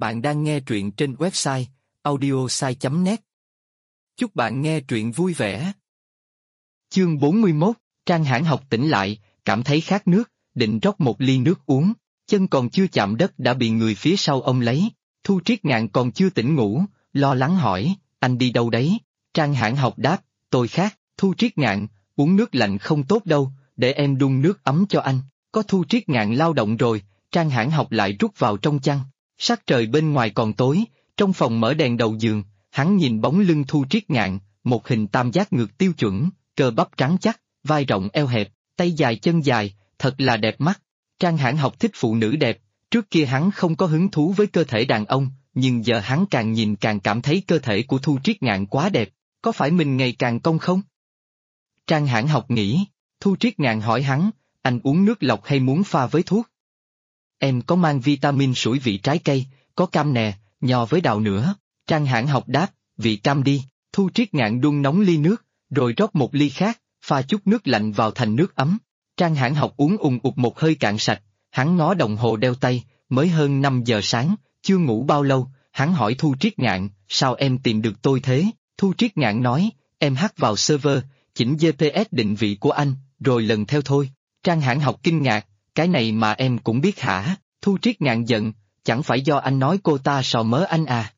Bạn đang nghe truyện trên website audiosai.net. Chúc bạn nghe truyện vui vẻ. Chương 41, Trang Hãn Học tỉnh lại, cảm thấy khát nước, định rót một ly nước uống, chân còn chưa chạm đất đã bị người phía sau ông lấy. Thu Triết Ngạn còn chưa tỉnh ngủ, lo lắng hỏi, anh đi đâu đấy? Trang Hãn Học đáp, tôi khát. Thu Triết Ngạn, uống nước lạnh không tốt đâu, để em đun nước ấm cho anh. Có Thu Triết Ngạn lao động rồi, Trang Hãn Học lại rút vào trong chăn. Sắc trời bên ngoài còn tối, trong phòng mở đèn đầu giường, hắn nhìn bóng lưng Thu Triết Ngạn, một hình tam giác ngực tiêu chuẩn, cơ bắp trắng chắc, vai rộng eo hẹp, tay dài chân dài, thật là đẹp mắt. Trang Hãn Học thích phụ nữ đẹp, trước kia hắn không có hứng thú với cơ thể đàn ông, nhưng giờ hắn càng nhìn càng cảm thấy cơ thể của Thu Triết Ngạn quá đẹp, có phải mình ngày càng cong không? Trang Hãn Học nghĩ. Thu Triết Ngạn hỏi hắn, anh uống nước lọc hay muốn pha với thuốc? Em có mang vitamin sủi vị trái cây, có cam nè, nho với đào nữa. Trang Hãn Học đáp, vị cam đi. Thu Triết Ngạn đun nóng ly nước, rồi rót một ly khác, pha chút nước lạnh vào thành nước ấm. Trang Hãn Học uống ùng ục một hơi cạn sạch, hắn ngó đồng hồ đeo tay, mới hơn 5 giờ sáng, chưa ngủ bao lâu, hắn hỏi Thu Triết Ngạn, sao em tìm được tôi thế? Thu Triết Ngạn nói, em hack vào server, chỉnh GPS định vị của anh, rồi lần theo thôi. Trang Hãn Học kinh ngạc, cái này mà em cũng biết hả? Thu Triết Ngạn giận, chẳng phải do anh nói cô ta sò mớ anh à?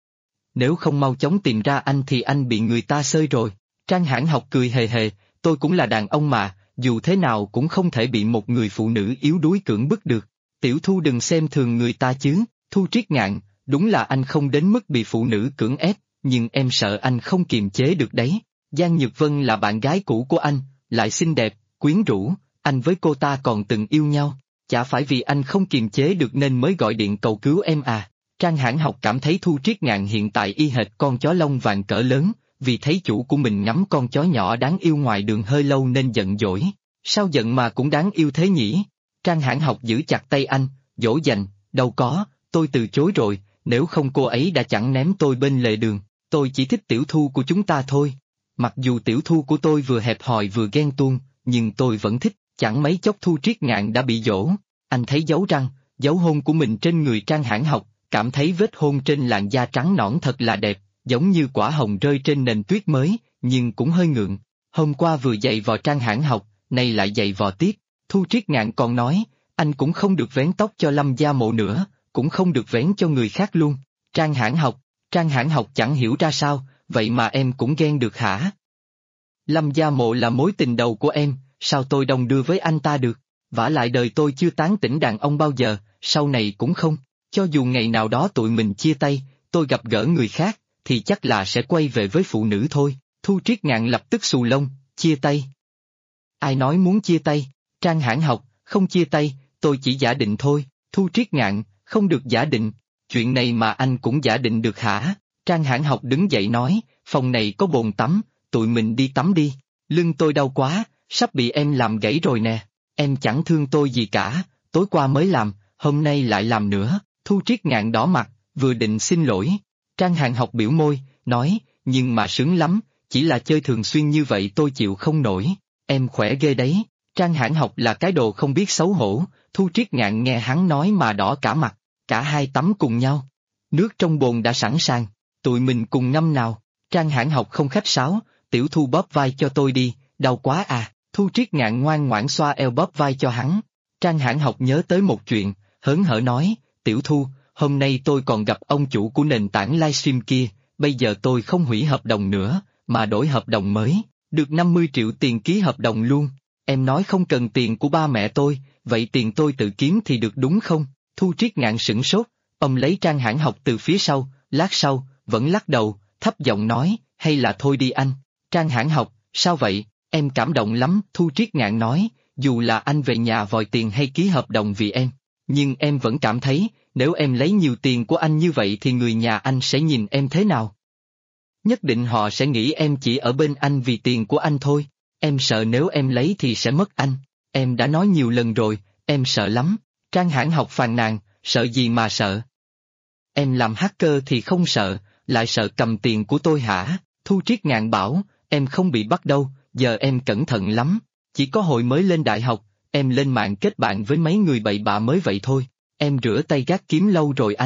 Nếu không mau chóng tìm ra anh thì anh bị người ta xơi rồi. Trang Hãn Học cười hề hề, tôi cũng là đàn ông mà, dù thế nào cũng không thể bị một người phụ nữ yếu đuối cưỡng bức được. Tiểu Thu đừng xem thường người ta chứ. Thu Triết Ngạn, đúng là anh không đến mức bị phụ nữ cưỡng ép, nhưng em sợ anh không kiềm chế được đấy. Giang Nhược Vân là bạn gái cũ của anh, lại xinh đẹp, quyến rũ, anh với cô ta còn từng yêu nhau, chả phải vì anh không kiềm chế được nên mới gọi điện cầu cứu em à? Trang Hãn Học cảm thấy Thu Triết Ngạn hiện tại y hệt con chó lông vàng cỡ lớn, vì thấy chủ của mình ngắm con chó nhỏ đáng yêu ngoài đường hơi lâu nên giận dỗi. Sao giận mà cũng đáng yêu thế nhỉ? Trang Hãn Học giữ chặt tay anh, dỗ dành, đâu có, tôi từ chối rồi, nếu không cô ấy đã chẳng ném tôi bên lề đường, tôi chỉ thích Tiểu Thu của chúng ta thôi. Mặc dù Tiểu Thu của tôi vừa hẹp hòi vừa ghen tuông, nhưng tôi vẫn thích. Chẳng mấy chốc Thu Triết Ngạn đã bị dỗ, anh thấy dấu răng, dấu hôn của mình trên người Trang Hãn Học, cảm thấy vết hôn trên làn da trắng nõn thật là đẹp, giống như quả hồng rơi trên nền tuyết mới, nhưng cũng hơi ngượng. Hôm qua vừa dạy vò Trang Hãn Học, nay lại dạy vò tiếp. Thu Triết Ngạn còn nói, anh cũng không được vén tóc cho Lâm Gia Mộ nữa, cũng không được vén cho người khác luôn. Trang Hãn Học chẳng hiểu ra sao, vậy mà em cũng ghen được hả? Lâm Gia Mộ là mối tình đầu của em. Sao tôi đồng đưa với anh ta được? Vả lại đời tôi chưa tán tỉnh đàn ông bao giờ, sau này cũng không. Cho dù ngày nào đó tụi mình chia tay, tôi gặp gỡ người khác, thì chắc là sẽ quay về với phụ nữ thôi. Thu Triết Ngạn lập tức xù lông, chia tay. Ai nói muốn chia tay? Trang Hãn Học, không chia tay, tôi chỉ giả định thôi. Thu Triết Ngạn, không được giả định. Chuyện này mà anh cũng giả định được hả? Trang Hãn Học đứng dậy nói, phòng này có bồn tắm, tụi mình đi tắm đi. Lưng tôi đau quá. Sắp bị em làm gãy rồi nè, em chẳng thương tôi gì cả, tối qua mới làm, hôm nay lại làm nữa. Thu Triết Ngạn đỏ mặt, vừa định xin lỗi. Trang Hãn Học biểu môi, nói, nhưng mà sướng lắm, chỉ là chơi thường xuyên như vậy tôi chịu không nổi, em khỏe ghê đấy. Trang Hãn Học là cái đồ không biết xấu hổ, Thu Triết Ngạn nghe hắn nói mà đỏ cả mặt, cả hai tắm cùng nhau. Nước trong bồn đã sẵn sàng, tụi mình cùng ngâm nào. Trang Hãn Học không khách sáo, Tiểu Thu bóp vai cho tôi đi, đau quá à. Thu Triết Ngạn ngoan ngoãn xoa eo bóp vai cho hắn. Trang Hãn Học nhớ tới một chuyện, hớn hở nói, Tiểu Thu, hôm nay tôi còn gặp ông chủ của nền tảng livestream kia, bây giờ tôi không hủy hợp đồng nữa, mà đổi hợp đồng mới, được 50 triệu tiền ký hợp đồng luôn. Em nói không cần tiền của ba mẹ tôi, vậy tiền tôi tự kiếm thì được đúng không? Thu Triết Ngạn sửng sốt, ông lấy Trang Hãn Học từ phía sau, lát sau, vẫn lắc đầu, thấp giọng nói, hay là thôi đi anh. Trang Hãn Học, sao vậy? Em cảm động lắm, Thu Triết Ngạn nói, dù là anh về nhà vòi tiền hay ký hợp đồng vì em, nhưng em vẫn cảm thấy, nếu em lấy nhiều tiền của anh như vậy thì người nhà anh sẽ nhìn em thế nào? Nhất định họ sẽ nghĩ em chỉ ở bên anh vì tiền của anh thôi, em sợ nếu em lấy thì sẽ mất anh, em đã nói nhiều lần rồi, em sợ lắm. Trang Hãn Học phàn nàn, sợ gì mà sợ? Em làm hacker thì không sợ, lại sợ cầm tiền của tôi hả? Thu Triết Ngạn bảo, em không bị bắt đâu. Giờ em cẩn thận lắm, chỉ có hồi mới lên đại học, em lên mạng kết bạn với mấy người bậy bạ mới vậy thôi, em rửa tay gác kiếm lâu rồi anh.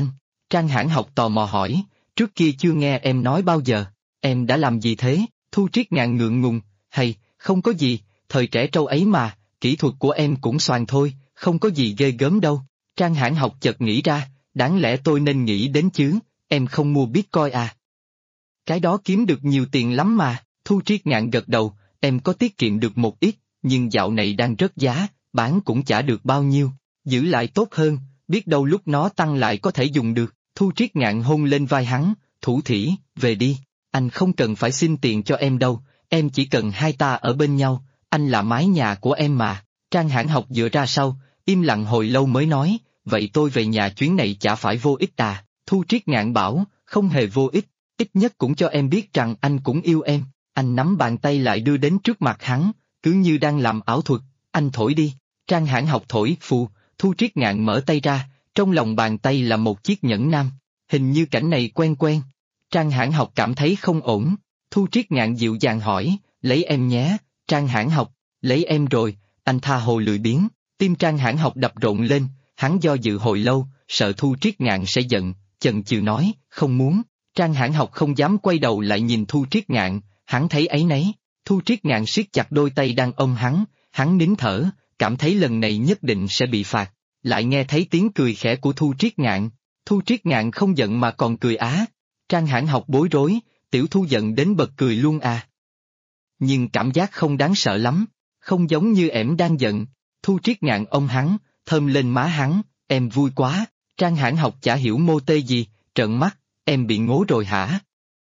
Trang Hãn Học tò mò hỏi, trước kia chưa nghe em nói bao giờ, em đã làm gì thế? Thu Triết Ngạn ngượng ngùng, hay, không có gì, thời trẻ trâu ấy mà, kỹ thuật của em cũng xoàng thôi, không có gì ghê gớm đâu. Trang Hãn Học chợt nghĩ ra, đáng lẽ tôi nên nghĩ đến chứ, em không mua Bitcoin à? Cái đó kiếm được nhiều tiền lắm mà. Thu Triết Ngạn gật đầu, em có tiết kiệm được một ít, nhưng dạo này đang rớt giá, bán cũng chả được bao nhiêu, giữ lại tốt hơn, biết đâu lúc nó tăng lại có thể dùng được. Thu Triết Ngạn hôn lên vai hắn, thủ thỉ, về đi, anh không cần phải xin tiền cho em đâu, em chỉ cần hai ta ở bên nhau, anh là mái nhà của em mà. Trang Hãn Học dựa ra sau, im lặng hồi lâu mới nói, vậy tôi về nhà chuyến này chả phải vô ích à? Thu Triết Ngạn bảo, không hề vô ích, ít nhất cũng cho em biết rằng anh cũng yêu em. Anh nắm bàn tay lại đưa đến trước mặt hắn, cứ như đang làm ảo thuật, anh thổi đi. Trang Hãn Học thổi, phù, Thu Triết Ngạn mở tay ra, trong lòng bàn tay là một chiếc nhẫn nam. Hình như cảnh này quen quen. Trang Hãn Học cảm thấy không ổn. Thu Triết Ngạn dịu dàng hỏi, lấy em nhé. Trang Hãn Học, lấy em rồi, anh tha hồ lười biếng. Tim Trang Hãn Học đập rộn lên, hắn do dự hồi lâu, sợ Thu Triết Ngạn sẽ giận, chần chừ nói, không muốn. Trang Hãn Học không dám quay đầu lại nhìn Thu Triết Ngạn, hắn thấy áy náy. Thu Triết Ngạn siết chặt đôi tay đang ôm hắn nín thở, cảm thấy lần này nhất định sẽ bị phạt. Lại nghe thấy tiếng cười khẽ của Thu Triết Ngạn. Thu Triết Ngạn không giận mà còn cười á. Trang Hãn Học bối rối, tiểu Thu giận đến bật cười luôn à. Nhưng cảm giác không đáng sợ lắm, không giống như ẻm đang giận. Thu Triết Ngạn ôm hắn, thơm lên má hắn, em vui quá. Trang Hãn Học chả hiểu mô tê gì, trợn mắt, em bị ngố rồi hả?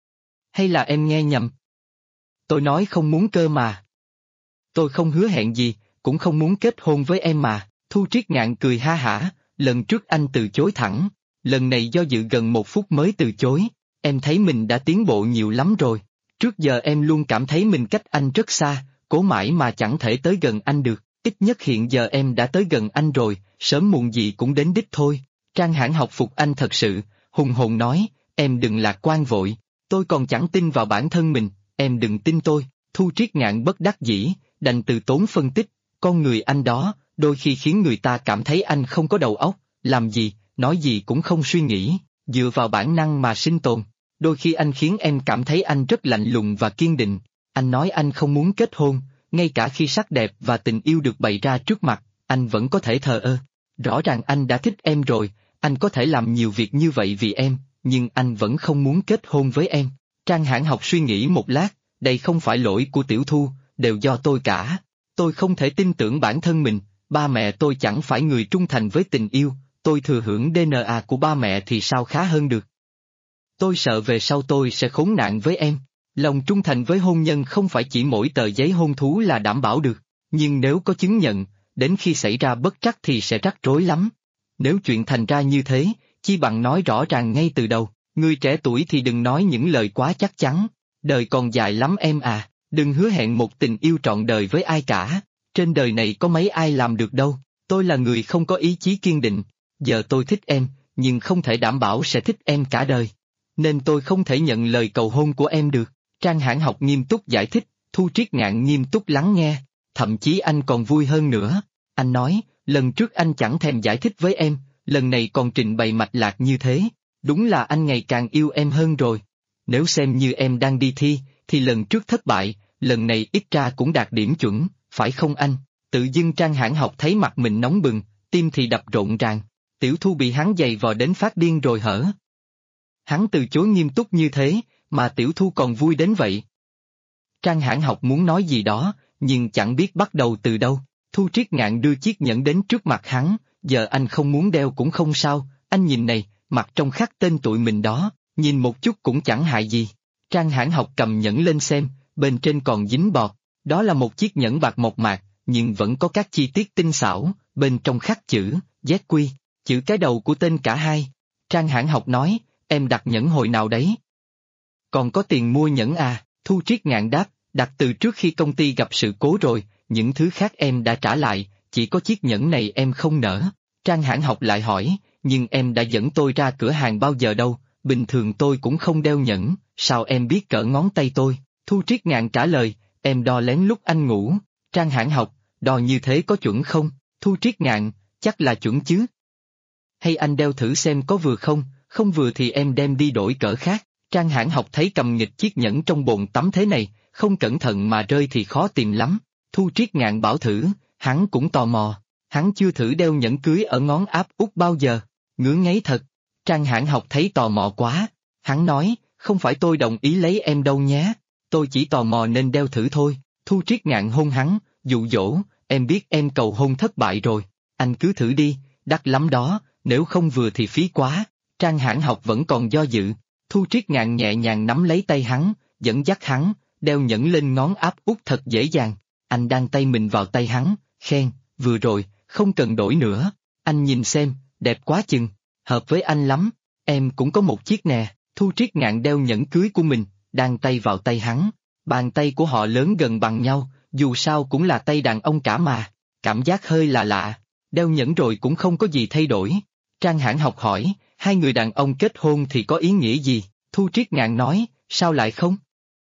Hay là em nghe nhầm? Tôi nói không muốn cơ mà. Tôi không hứa hẹn gì, cũng không muốn kết hôn với em mà. Thu Triết Ngạn cười ha hả, lần trước anh từ chối thẳng, lần này do dự gần 1 phút mới từ chối. Em thấy mình đã tiến bộ nhiều lắm rồi. Trước giờ em luôn cảm thấy mình cách anh rất xa, cố mãi mà chẳng thể tới gần anh được. Ít nhất hiện giờ em đã tới gần anh rồi, sớm muộn gì cũng đến đích thôi. Trang Hãn Học phục anh thật sự, hùng hồn nói, em đừng lạc quan vội, tôi còn chẳng tin vào bản thân mình, em đừng tin tôi. Thu Triết Ngạn bất đắc dĩ, đành từ tốn phân tích, con người anh đó, đôi khi khiến người ta cảm thấy anh không có đầu óc, làm gì, nói gì cũng không suy nghĩ, dựa vào bản năng mà sinh tồn. Đôi khi anh khiến em cảm thấy anh rất lạnh lùng và kiên định. Anh nói anh không muốn kết hôn, ngay cả khi sắc đẹp và tình yêu được bày ra trước mặt, anh vẫn có thể thờ ơ. Rõ ràng anh đã thích em rồi, anh có thể làm nhiều việc như vậy vì em, nhưng anh vẫn không muốn kết hôn với em. Trang Hãn Học suy nghĩ một lát, đây không phải lỗi của tiểu Thu, đều do tôi cả. Tôi không thể tin tưởng bản thân mình, ba mẹ tôi chẳng phải người trung thành với tình yêu, tôi thừa hưởng DNA của ba mẹ thì sao khá hơn được. Tôi sợ về sau tôi sẽ khốn nạn với em. Lòng trung thành với hôn nhân không phải chỉ mỗi tờ giấy hôn thú là đảm bảo được, nhưng nếu có chứng nhận, đến khi xảy ra bất trắc thì sẽ rắc rối lắm. Nếu chuyện thành ra như thế, chi bằng nói rõ ràng ngay từ đầu, người trẻ tuổi thì đừng nói những lời quá chắc chắn, đời còn dài lắm em à, đừng hứa hẹn một tình yêu trọn đời với ai cả, trên đời này có mấy ai làm được đâu, tôi là người không có ý chí kiên định, giờ tôi thích em, nhưng không thể đảm bảo sẽ thích em cả đời, nên tôi không thể nhận lời cầu hôn của em được. Trang Hãn Học nghiêm túc giải thích, Thu Triết Ngạn nghiêm túc lắng nghe, thậm chí anh còn vui hơn nữa. Anh nói, lần trước anh chẳng thèm giải thích với em, lần này còn trình bày mạch lạc như thế, đúng là anh ngày càng yêu em hơn rồi. Nếu xem như em đang đi thi, thì lần trước thất bại, lần này ít ra cũng đạt điểm chuẩn, phải không anh? Tự dưng Trang Hãn Học thấy mặt mình nóng bừng, tim thì đập rộn ràng, tiểu Thu bị hắn giày vò đến phát điên rồi hở? Hắn từ chối nghiêm túc như thế, mà tiểu Thu còn vui đến vậy. Trang Hãn Học muốn nói gì đó, nhưng chẳng biết bắt đầu từ đâu. Thu Triết Ngạn đưa chiếc nhẫn đến trước mặt hắn, giờ anh không muốn đeo cũng không sao, anh nhìn này, mặt trong khắc tên tụi mình đó, nhìn một chút cũng chẳng hại gì. Trang Hãn Học cầm nhẫn lên xem, bên trên còn dính bọt, đó là một chiếc nhẫn bạc mộc mạc, nhưng vẫn có các chi tiết tinh xảo, bên trong khắc chữ, ZQ, chữ cái đầu của tên cả hai. Trang Hãn Học nói, em đặt nhẫn hồi nào đấy? Còn có tiền mua nhẫn à? Thu Triết Ngạn đáp, đặt từ trước khi công ty gặp sự cố rồi, những thứ khác em đã trả lại, chỉ có chiếc nhẫn này em không nỡ. Trang Hãn Học lại hỏi, nhưng em đã dẫn tôi ra cửa hàng bao giờ đâu, bình thường tôi cũng không đeo nhẫn, sao em biết cỡ ngón tay tôi? Thu Triết Ngạn trả lời, em đo lén lúc anh ngủ. Trang Hãn Học, đo như thế có chuẩn không? Thu Triết Ngạn, chắc là chuẩn chứ. Hay anh đeo thử xem có vừa không, không vừa thì em đem đi đổi cỡ khác. Trang Hãn Học thấy cầm nghịch chiếc nhẫn trong bồn tắm thế này, không cẩn thận mà rơi thì khó tìm lắm. Thu Triết Ngạn bảo thử, hắn cũng tò mò, hắn chưa thử đeo nhẫn cưới ở ngón áp út bao giờ, ngứa ngáy thật. Trang Hãn Học thấy tò mò quá, hắn nói, không phải tôi đồng ý lấy em đâu nhé, tôi chỉ tò mò nên đeo thử thôi. Thu Triết Ngạn hôn hắn, dụ dỗ, em biết em cầu hôn thất bại rồi, anh cứ thử đi, đắt lắm đó, nếu không vừa thì phí quá. Trang Hãn Học vẫn còn do dự, Thu Triết Ngạn nhẹ nhàng nắm lấy tay hắn, dẫn dắt hắn, đeo nhẫn lên ngón áp út thật dễ dàng. Anh đan tay mình vào tay hắn, khen, vừa rồi, không cần đổi nữa, anh nhìn xem, đẹp quá chừng, hợp với anh lắm, em cũng có một chiếc nè. Thu Triết Ngạn đeo nhẫn cưới của mình, đan tay vào tay hắn, bàn tay của họ lớn gần bằng nhau, dù sao cũng là tay đàn ông cả mà, cảm giác hơi lạ lạ, đeo nhẫn rồi cũng không có gì thay đổi. Trang Hãn Học hỏi, hai người đàn ông kết hôn thì có ý nghĩa gì? Thu Triết Ngạn nói, sao lại không?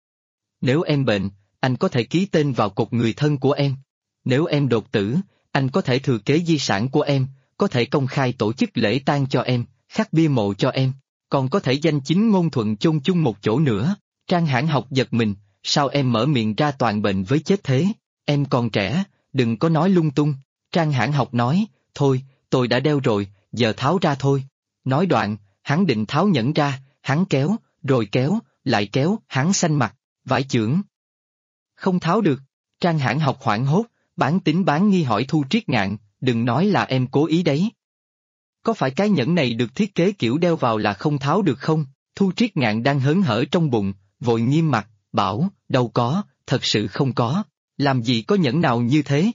Nếu em bệnh, anh có thể ký tên vào cột người thân của em. Nếu em đột tử, anh có thể thừa kế di sản của em, có thể công khai tổ chức lễ tang cho em, khắc bia mộ cho em, còn có thể danh chính ngôn thuận chôn chung một chỗ nữa. Trang Hãn Học giật mình, sao em mở miệng ra toàn bệnh với chết thế? Em còn trẻ, đừng có nói lung tung. Trang Hãn Học nói, thôi, tôi đã đeo rồi, giờ tháo ra thôi. Nói đoạn, hắn định tháo nhẫn ra, hắn kéo, rồi kéo, lại kéo, hắn xanh mặt, vải chưởng. Không tháo được. Trang Hãn Học hoảng hốt, bán tín bán nghi hỏi Thu Triết Ngạn, đừng nói là em cố ý đấy. Có phải cái nhẫn này được thiết kế kiểu đeo vào là không tháo được không? Thu Triết Ngạn đang hớn hở trong bụng, vội nghiêm mặt, bảo, đâu có, thật sự không có, làm gì có nhẫn nào như thế.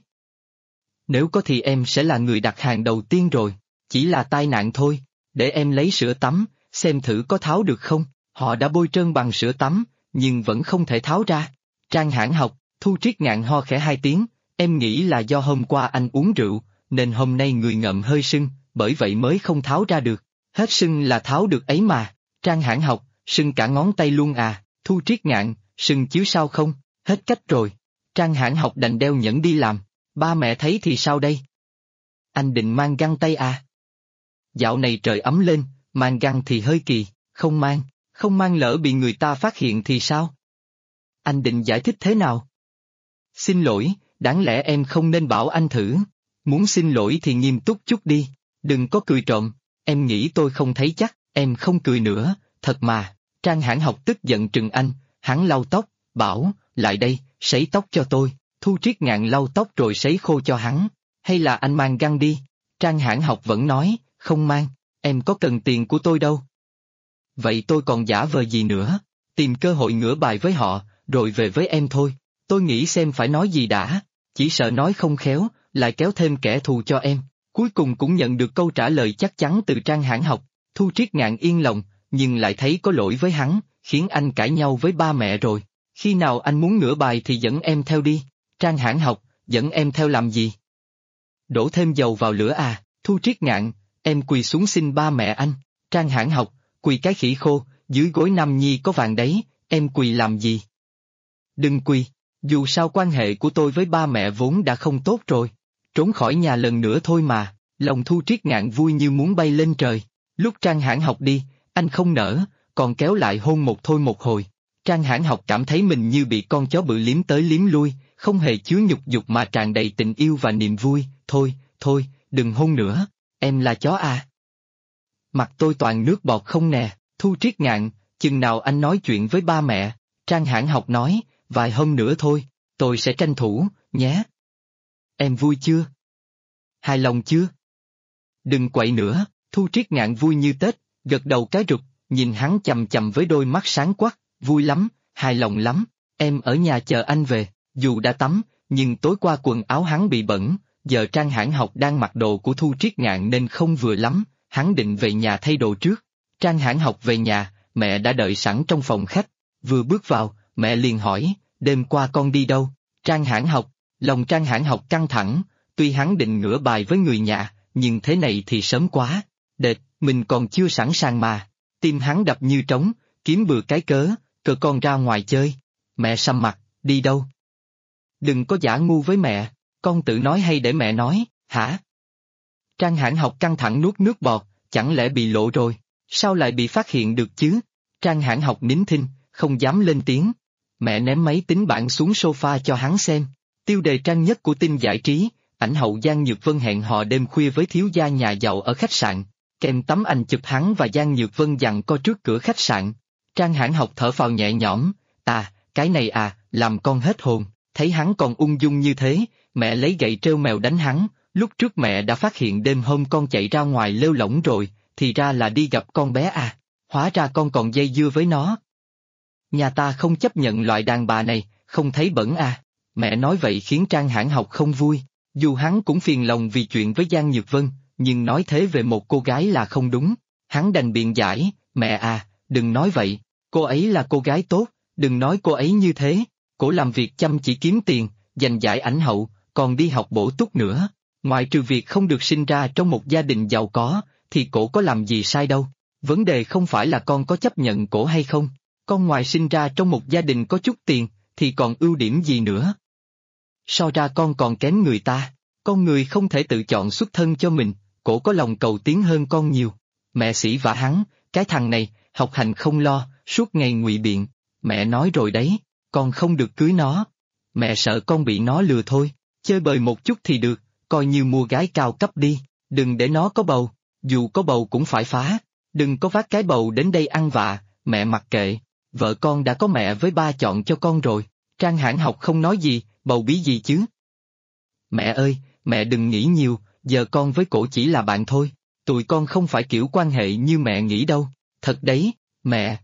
Nếu có thì em sẽ là người đặt hàng đầu tiên rồi, chỉ là tai nạn thôi, để em lấy sữa tắm, xem thử có tháo được không. Họ đã bôi trơn bằng sữa tắm, nhưng vẫn không thể tháo ra. Trang Hãn Học, Thu Triết Ngạn ho khẽ hai tiếng, em nghĩ là do hôm qua anh uống rượu, nên hôm nay người ngợm hơi sưng, bởi vậy mới không tháo ra được. Hết sưng là tháo được ấy mà. Trang Hãn Học, sưng cả ngón tay luôn à? Thu Triết Ngạn, sưng chứ sao không, hết cách rồi. Trang Hãn Học đành đeo nhẫn đi làm, ba mẹ thấy thì sao đây? Anh định mang găng tay à? Dạo này trời ấm lên, mang găng thì hơi kỳ, không mang lỡ bị người ta phát hiện thì sao? Anh định giải thích thế nào? Xin lỗi, đáng lẽ em không nên bảo anh thử. Muốn xin lỗi thì nghiêm túc chút đi, đừng có cười trộm, em nghĩ tôi không thấy chắc, em không cười nữa, thật mà. Trang Hãn Học tức giận trừng anh, hắn lau tóc, bảo, lại đây, sấy tóc cho tôi. Thu Triết Ngạn lau tóc rồi sấy khô cho hắn, hay là anh mang găng đi. Trang Hãn Học vẫn nói, không mang, em có cần tiền của tôi đâu. Vậy tôi còn giả vờ gì nữa, tìm cơ hội ngửa bài với họ, rồi về với em thôi. Tôi nghĩ xem phải nói gì đã, chỉ sợ nói không khéo, lại kéo thêm kẻ thù cho em. Cuối cùng cũng nhận được câu trả lời chắc chắn từ Trang Hãn Học. Thu Triết Ngạn yên lòng, nhưng lại thấy có lỗi với hắn, khiến anh cãi nhau với ba mẹ rồi. Khi nào anh muốn ngửa bài thì dẫn em theo đi. Trang Hãn Học, dẫn em theo làm gì? Đổ thêm dầu vào lửa à? Thu Triết Ngạn, em quỳ xuống xin ba mẹ anh. Trang Hãn Học, quỳ cái khỉ khô, dưới gối Nam Nhi có vàng đấy, em quỳ làm gì? Đừng quỳ, dù sao quan hệ của tôi với ba mẹ vốn đã không tốt rồi. Trốn khỏi nhà lần nữa thôi mà. Lòng Thu Triết Ngạn vui như muốn bay lên trời. Lúc Trang Hãn Học đi, anh không nỡ, còn kéo lại hôn một thôi một hồi. Trang Hãn Học cảm thấy mình như bị con chó bự liếm tới liếm lui, không hề chứa nhục dục mà tràn đầy tình yêu và niềm vui. Thôi, đừng hôn nữa, em là chó à? Mặt tôi toàn nước bọt không nè. Thu Triết Ngạn, chừng nào anh nói chuyện với ba mẹ? Trang Hãn Học nói, vài hôm nữa thôi, tôi sẽ tranh thủ, nhé. Em vui chưa? Hài lòng chưa? Đừng quậy nữa. Thu Triết Ngạn vui như Tết, gật đầu cái rụt, nhìn hắn chằm chằm với đôi mắt sáng quắc, vui lắm, hài lòng lắm, em ở nhà chờ anh về. Dù đã tắm, nhưng tối qua quần áo hắn bị bẩn, giờ Trang Hãn Học đang mặc đồ của Thu Triết Ngạn nên không vừa lắm, hắn định về nhà thay đồ trước. Trang Hãn Học về nhà, mẹ đã đợi sẵn trong phòng khách, vừa bước vào, mẹ liền hỏi, đêm qua con đi đâu? Trang Hãn Học, lòng Trang Hãn Học căng thẳng, tuy hắn định ngửa bài với người nhà, nhưng thế này thì sớm quá, đệt, mình còn chưa sẵn sàng mà. Tim hắn đập như trống, kiếm bừa cái cớ, con ra ngoài chơi. Mẹ sầm mặt, đi đâu? Đừng có giả ngu với mẹ, con tự nói hay để mẹ nói, hả? Trang Hãn Học căng thẳng nuốt nước bọt, chẳng lẽ bị lộ rồi? Sao lại bị phát hiện được chứ? Trang Hãn Học nín thinh, không dám lên tiếng. Mẹ ném máy tính bảng xuống sofa cho hắn xem. Tiêu đề trang nhất của tin giải trí, ảnh hậu Giang Nhược Vân hẹn hò đêm khuya với thiếu gia nhà giàu ở khách sạn. Kèm tấm ảnh chụp hắn và Giang Nhược Vân giằng co trước cửa khách sạn. Trang Hãn Học thở phào nhẹ nhõm, cái này làm con hết hồn. Thấy hắn còn ung dung như thế, mẹ lấy gậy trêu mèo đánh hắn. Lúc trước mẹ đã phát hiện đêm hôm con chạy ra ngoài lêu lổng rồi, thì ra là đi gặp con bé hóa ra con còn dây dưa với nó. Nhà ta không chấp nhận loại đàn bà này, không thấy bẩn Mẹ nói vậy khiến Trang Hãn Học không vui, dù hắn cũng phiền lòng vì chuyện với Giang Nhược Vân, nhưng nói thế về một cô gái là không đúng. Hắn đành biện giải, mẹ đừng nói vậy, cô ấy là cô gái tốt, đừng nói cô ấy như thế, cổ làm việc chăm chỉ kiếm tiền, giành giải ảnh hậu, còn đi học bổ túc nữa. Ngoại trừ việc không được sinh ra trong một gia đình giàu có, thì cổ có làm gì sai đâu. Vấn đề không phải là con có chấp nhận cổ hay không. Con ngoài sinh ra trong một gia đình có chút tiền, thì còn ưu điểm gì nữa. So ra con còn kém người ta. Con người không thể tự chọn xuất thân cho mình, cổ có lòng cầu tiến hơn con nhiều. Mẹ sỉ vả hắn, cái thằng này, học hành không lo, suốt ngày ngụy biện. Mẹ nói rồi đấy, con không được cưới nó. Mẹ sợ con bị nó lừa thôi, chơi bời một chút thì được, coi như mua gái cao cấp đi, đừng để nó có bầu, dù có bầu cũng phải phá, đừng có vác cái bầu đến đây ăn vạ, mẹ mặc kệ, vợ con đã có mẹ với ba chọn cho con rồi. Trang Hãn Học không nói gì, bầu bí gì chứ. Mẹ ơi, mẹ đừng nghĩ nhiều, giờ con với cổ chỉ là bạn thôi, tụi con không phải kiểu quan hệ như mẹ nghĩ đâu. Thật đấy, mẹ,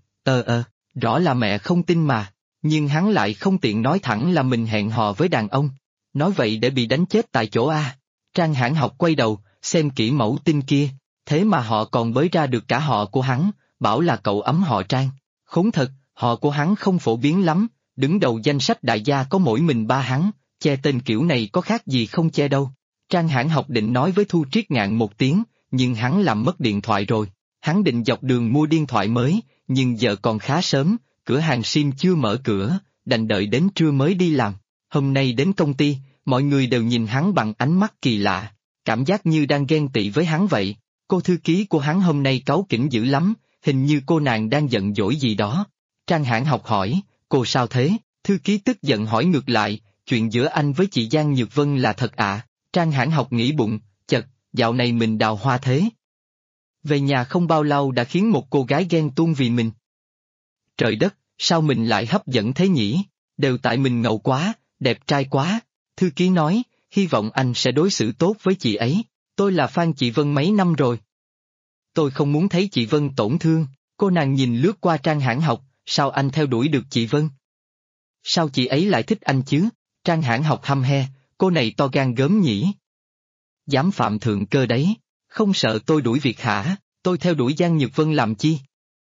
rõ là mẹ không tin mà, nhưng hắn lại không tiện nói thẳng là mình hẹn hò với đàn ông. Nói vậy để bị đánh chết tại chỗ Trang Hãn Học quay đầu, xem kỹ mẫu tin kia, thế mà họ còn bới ra được cả họ của hắn, bảo là cậu ấm họ Trang. Khốn thật, họ của hắn không phổ biến lắm, đứng đầu danh sách đại gia có mỗi mình ba hắn, che tên kiểu này có khác gì không che đâu. Trang Hãn Học định nói với Thu Triết Ngạn một tiếng, nhưng hắn làm mất điện thoại rồi. Hắn định dọc đường mua điện thoại mới, nhưng giờ còn khá sớm, cửa hàng sim chưa mở cửa, đành đợi đến trưa mới đi làm. Hôm nay đến công ty, mọi người đều nhìn hắn bằng ánh mắt kỳ lạ, cảm giác như đang ghen tị với hắn vậy. Cô thư ký của hắn hôm nay cáu kỉnh dữ lắm, hình như cô nàng đang giận dỗi gì đó. Trang Hãn Học hỏi, cô sao thế? Thư ký tức giận hỏi ngược lại, chuyện giữa anh với chị Giang Nhược Vân là thật Trang Hãn Học nghĩ bụng, dạo này mình đào hoa thế. Về nhà không bao lâu đã khiến một cô gái ghen tuông vì mình. Trời đất, sao mình lại hấp dẫn thế nhỉ? Đều tại mình ngầu quá, đẹp trai quá. Thư ký nói, hy vọng anh sẽ đối xử tốt với chị ấy. Tôi là fan chị Vân mấy năm rồi. Tôi không muốn thấy chị Vân tổn thương. Cô nàng nhìn lướt qua Trang Hãn Học, sao anh theo đuổi được chị Vân? Sao chị ấy lại thích anh chứ? Trang Hãn Học hăm he, cô này to gan gớm nhỉ? Dám phạm thượng cơ đấy, không sợ tôi đuổi việc hả? Tôi theo đuổi Giang Nhược Vân làm chi?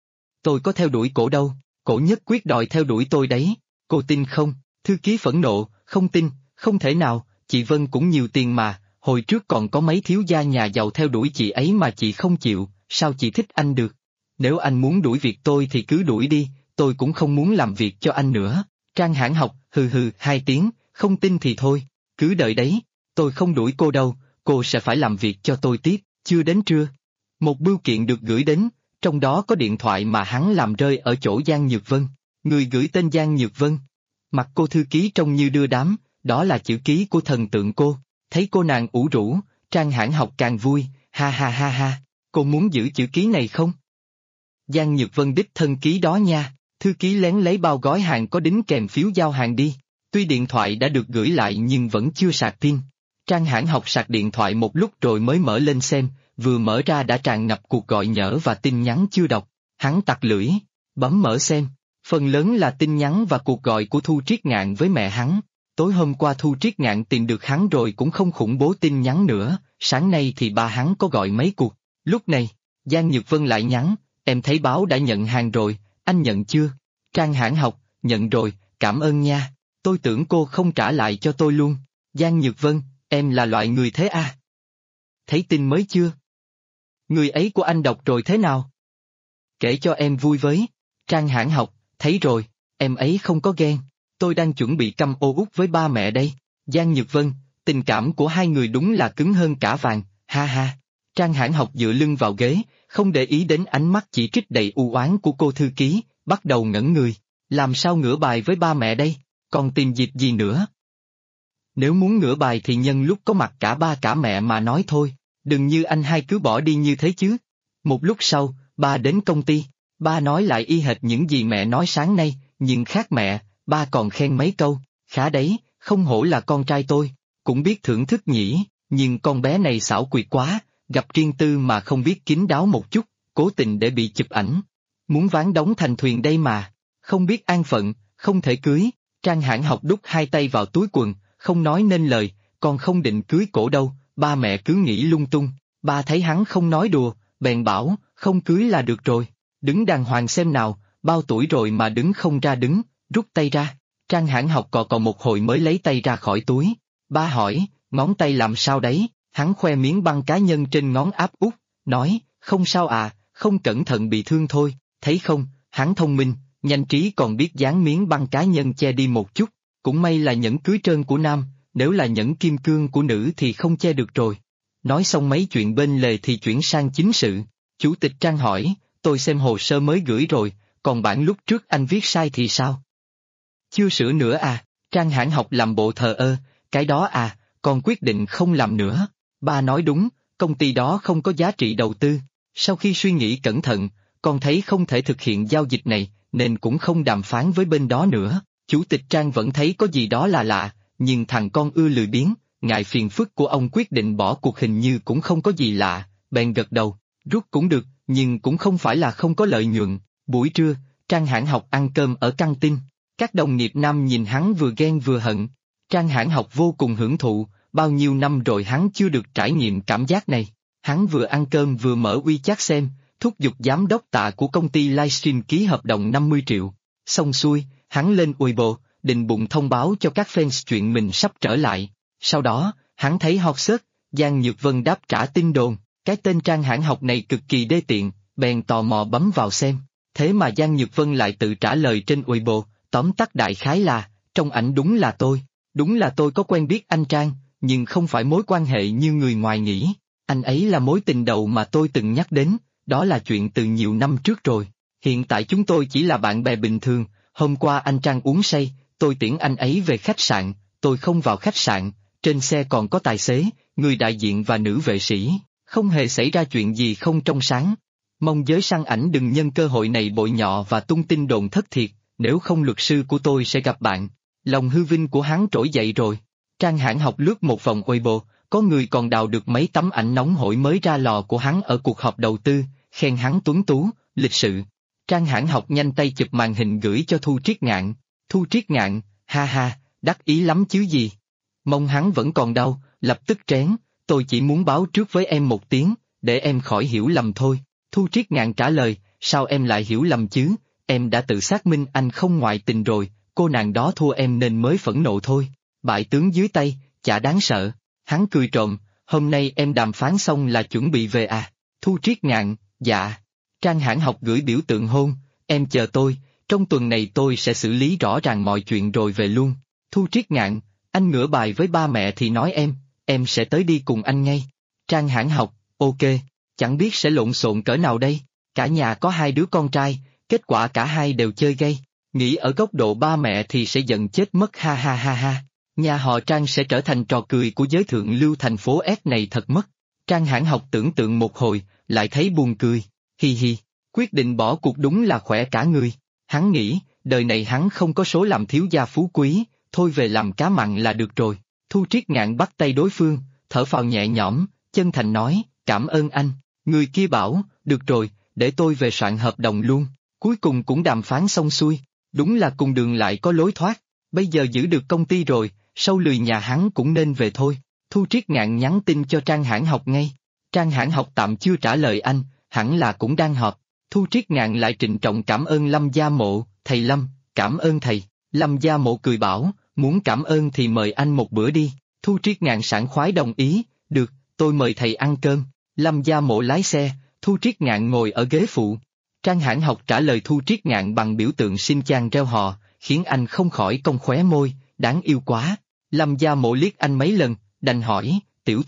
Tôi có theo đuổi cổ đâu, cổ nhất quyết đòi theo đuổi tôi đấy. Cô tin không? Thư ký phẫn nộ, không tin, không thể nào, chị Vân cũng nhiều tiền mà, hồi trước còn có mấy thiếu gia nhà giàu theo đuổi chị ấy mà chị không chịu, sao chị thích anh được? Nếu anh muốn đuổi việc tôi thì cứ đuổi đi, tôi cũng không muốn làm việc cho anh nữa. Trang Hãn Học, hừ 2 tiếng, không tin thì thôi, cứ đợi đấy, tôi không đuổi cô đâu, cô sẽ phải làm việc cho tôi tiếp. Chưa đến trưa, một bưu kiện được gửi đến, trong đó có điện thoại mà hắn làm rơi ở chỗ Giang Nhược Vân. Người gửi tên Giang Nhược Vân. Mặt cô thư ký trông như đưa đám, đó là chữ ký của thần tượng cô. Thấy cô nàng ủ rũ, Trang Hãn Học càng vui, ha, cô muốn giữ chữ ký này không? Giang Nhược Vân đích thân ký đó nha. Thư ký lén lấy bao gói hàng có đính kèm phiếu giao hàng đi. Tuy điện thoại đã được gửi lại nhưng vẫn chưa sạc pin. Trang Hãn Học sạc điện thoại một lúc rồi mới mở lên xem, vừa mở ra đã tràn ngập cuộc gọi nhỡ và tin nhắn chưa đọc. Hắn tặc lưỡi, bấm mở xem. Phần lớn là tin nhắn và cuộc gọi của Thu Triết Ngạn với mẹ hắn. Tối hôm qua Thu Triết Ngạn tìm được hắn rồi cũng không khủng bố tin nhắn nữa, sáng nay thì ba hắn có gọi mấy cuộc. Lúc này, Giang Nhược Vân lại nhắn, em thấy báo đã nhận hàng rồi, anh nhận chưa? Trang Hãn Học, nhận rồi, cảm ơn nha, tôi tưởng cô không trả lại cho tôi luôn. Giang Nhược Vân, em là loại người thế Thấy tin mới chưa? Người ấy của anh đọc rồi thế nào? Kể cho em vui với. Trang Hãn Học, thấy rồi, em ấy không có ghen, tôi đang chuẩn bị căm ô út với ba mẹ đây. Giang Nhược Vân, tình cảm của hai người đúng là cứng hơn cả vàng, ha. Trang Hãn Học dựa lưng vào ghế, không để ý đến ánh mắt chỉ trích đầy u oán của cô thư ký, bắt đầu ngẩn người. Làm sao ngửa bài với ba mẹ đây, còn tìm dịp gì nữa? Nếu muốn ngửa bài thì nhân lúc có mặt cả ba cả mẹ mà nói thôi, đừng như anh hai cứ bỏ đi như thế chứ. Một lúc sau, ba đến công ty, ba nói lại y hệt những gì mẹ nói sáng nay, nhưng khác mẹ, ba còn khen mấy câu, khá đấy, không hổ là con trai tôi, cũng biết thưởng thức nhỉ, nhưng con bé này xảo quyệt quá, gặp riêng tư mà không biết kín đáo một chút, cố tình để bị chụp ảnh. Muốn ván đóng thành thuyền đây mà, không biết an phận, không thể cưới. Trang Hãn Học đút hai tay vào túi quần, không nói nên lời, con không định cưới cổ đâu, ba mẹ cứ nghĩ lung tung. Ba thấy hắn không nói đùa, bèn bảo, không cưới là được rồi, đứng đàng hoàng xem nào, bao tuổi rồi mà đứng không ra đứng, rút tay ra. Trang Hãn Học cò một hồi mới lấy tay ra khỏi túi. Ba hỏi, ngón tay làm sao đấy, hắn khoe miếng băng cá nhân trên ngón áp út, nói, không sao à, không cẩn thận bị thương thôi, thấy không, hắn thông minh, nhanh trí còn biết dán miếng băng cá nhân che đi một chút, cũng may là nhẫn cưới trơn của nam, nếu là nhẫn kim cương của nữ thì không che được rồi. Nói xong mấy chuyện bên lề thì chuyển sang chính sự. Chủ tịch Trang hỏi, tôi xem hồ sơ mới gửi rồi, còn bản lúc trước anh viết sai thì sao? Chưa sửa nữa à? Trang Hãn Học làm bộ thờ ơ, cái đó à, con quyết định không làm nữa. Ba nói đúng, công ty đó không có giá trị đầu tư. Sau khi suy nghĩ cẩn thận, con thấy không thể thực hiện giao dịch này, nên cũng không đàm phán với bên đó nữa. Chủ tịch Trang vẫn thấy có gì đó là lạ, nhưng thằng con ưa lười biếng, ngại phiền phức của ông quyết định bỏ cuộc hình như cũng không có gì lạ, bèn gật đầu, rút cũng được, nhưng cũng không phải là không có lợi nhuận. Buổi trưa, Trang Hãn Học ăn cơm ở căng tin, các đồng nghiệp nam nhìn hắn vừa ghen vừa hận. Trang Hãn Học vô cùng hưởng thụ, bao nhiêu năm rồi hắn chưa được trải nghiệm cảm giác này. Hắn vừa ăn cơm vừa mở WeChat xem, thúc giục giám đốc Tạ của công ty livestream ký hợp đồng 50 triệu. Xong xuôi, hắn lên Weibo, định bụng thông báo cho các fans chuyện mình sắp trở lại. Sau đó, hắn thấy hot search, Giang Nhược Vân đáp trả tin đồn, cái tên Trang Hãn Học này cực kỳ đê tiện, bèn tò mò bấm vào xem. Thế mà Giang Nhược Vân lại tự trả lời trên Weibo, tóm tắt đại khái là, trong ảnh đúng là tôi có quen biết anh Trang, nhưng không phải mối quan hệ như người ngoài nghĩ. Anh ấy là mối tình đầu mà tôi từng nhắc đến, đó là chuyện từ nhiều năm trước rồi. Hiện tại chúng tôi chỉ là bạn bè bình thường, hôm qua anh Trang uống say, tôi tiễn anh ấy về khách sạn, tôi không vào khách sạn, trên xe còn có tài xế, người đại diện và nữ vệ sĩ, không hề xảy ra chuyện gì không trong sáng. Mong giới săn ảnh đừng nhân cơ hội này bội nhọ và tung tin đồn thất thiệt, nếu không luật sư của tôi sẽ gặp bạn. Lòng hư vinh của hắn trỗi dậy rồi. Trang Hãn Học lướt một vòng Weibo, có người còn đào được mấy tấm ảnh nóng hổi mới ra lò của hắn ở cuộc họp đầu tư, khen hắn tuấn tú, lịch sự. Trang Hãn Học nhanh tay chụp màn hình gửi cho Thu Triết Ngạn. Thu Triết Ngạn, ha ha, đắc ý lắm chứ gì. Mong hắn vẫn còn đau, lập tức trén, tôi chỉ muốn báo trước với em một tiếng, để em khỏi hiểu lầm thôi. Thu Triết Ngạn trả lời, sao em lại hiểu lầm chứ, em đã tự xác minh anh không ngoại tình rồi, cô nàng đó thua em nên mới phẫn nộ thôi. Bại tướng dưới tay, chả đáng sợ. Hắn cười trộm, hôm nay em đàm phán xong là chuẩn bị về à? Thu Triết Ngạn, dạ. Trang Hãn Học gửi biểu tượng hôn, em chờ tôi, trong tuần này tôi sẽ xử lý rõ ràng mọi chuyện rồi về luôn. Thu Triết Ngạn, anh ngửa bài với ba mẹ thì nói em sẽ tới đi cùng anh ngay. Trang Hãn Học, ok, chẳng biết sẽ lộn xộn cỡ nào đây, cả nhà có hai đứa con trai, kết quả cả hai đều chơi gay, nghĩ ở góc độ ba mẹ thì sẽ giận chết mất ha ha ha ha. Nhà họ Trang sẽ trở thành trò cười của giới thượng lưu thành phố S này thật mất. Trang Hãn Học tưởng tượng một hồi, lại thấy buồn cười, hi hi, quyết định bỏ cuộc đúng là khỏe cả người. Hắn nghĩ, đời này hắn không có số làm thiếu gia phú quý, thôi về làm cá mặn là được rồi. Thu Triết Ngạn bắt tay đối phương, thở phào nhẹ nhõm, chân thành nói, cảm ơn anh. Người kia bảo, được rồi, để tôi về soạn hợp đồng luôn. Cuối cùng cũng đàm phán xong xuôi, đúng là cùng đường lại có lối thoát, bây giờ giữ được công ty rồi, sau lười nhà hắn cũng nên về thôi. Thu Triết Ngạn nhắn tin cho Trang Hãn Học ngay. Trang Hãn Học tạm chưa trả lời anh, hẳn là cũng đang họp. Thu Triết Ngạn lại trịnh trọng cảm ơn Lâm Gia Mộ, thầy Lâm, cảm ơn thầy. Lâm Gia Mộ cười bảo, muốn cảm ơn thì mời anh một bữa đi. Thu Triết Ngạn sảng khoái đồng ý, được, tôi mời thầy ăn cơm. Lâm Gia Mộ lái xe, Thu Triết Ngạn ngồi ở ghế phụ. Trang Hãn Học trả lời Thu Triết Ngạn bằng biểu tượng xin chang reo hò, khiến anh không khỏi cong khóe môi, đáng yêu quá. Lâm Gia Mộ liếc anh mấy lần, đành hỏi, Tiểu Thu,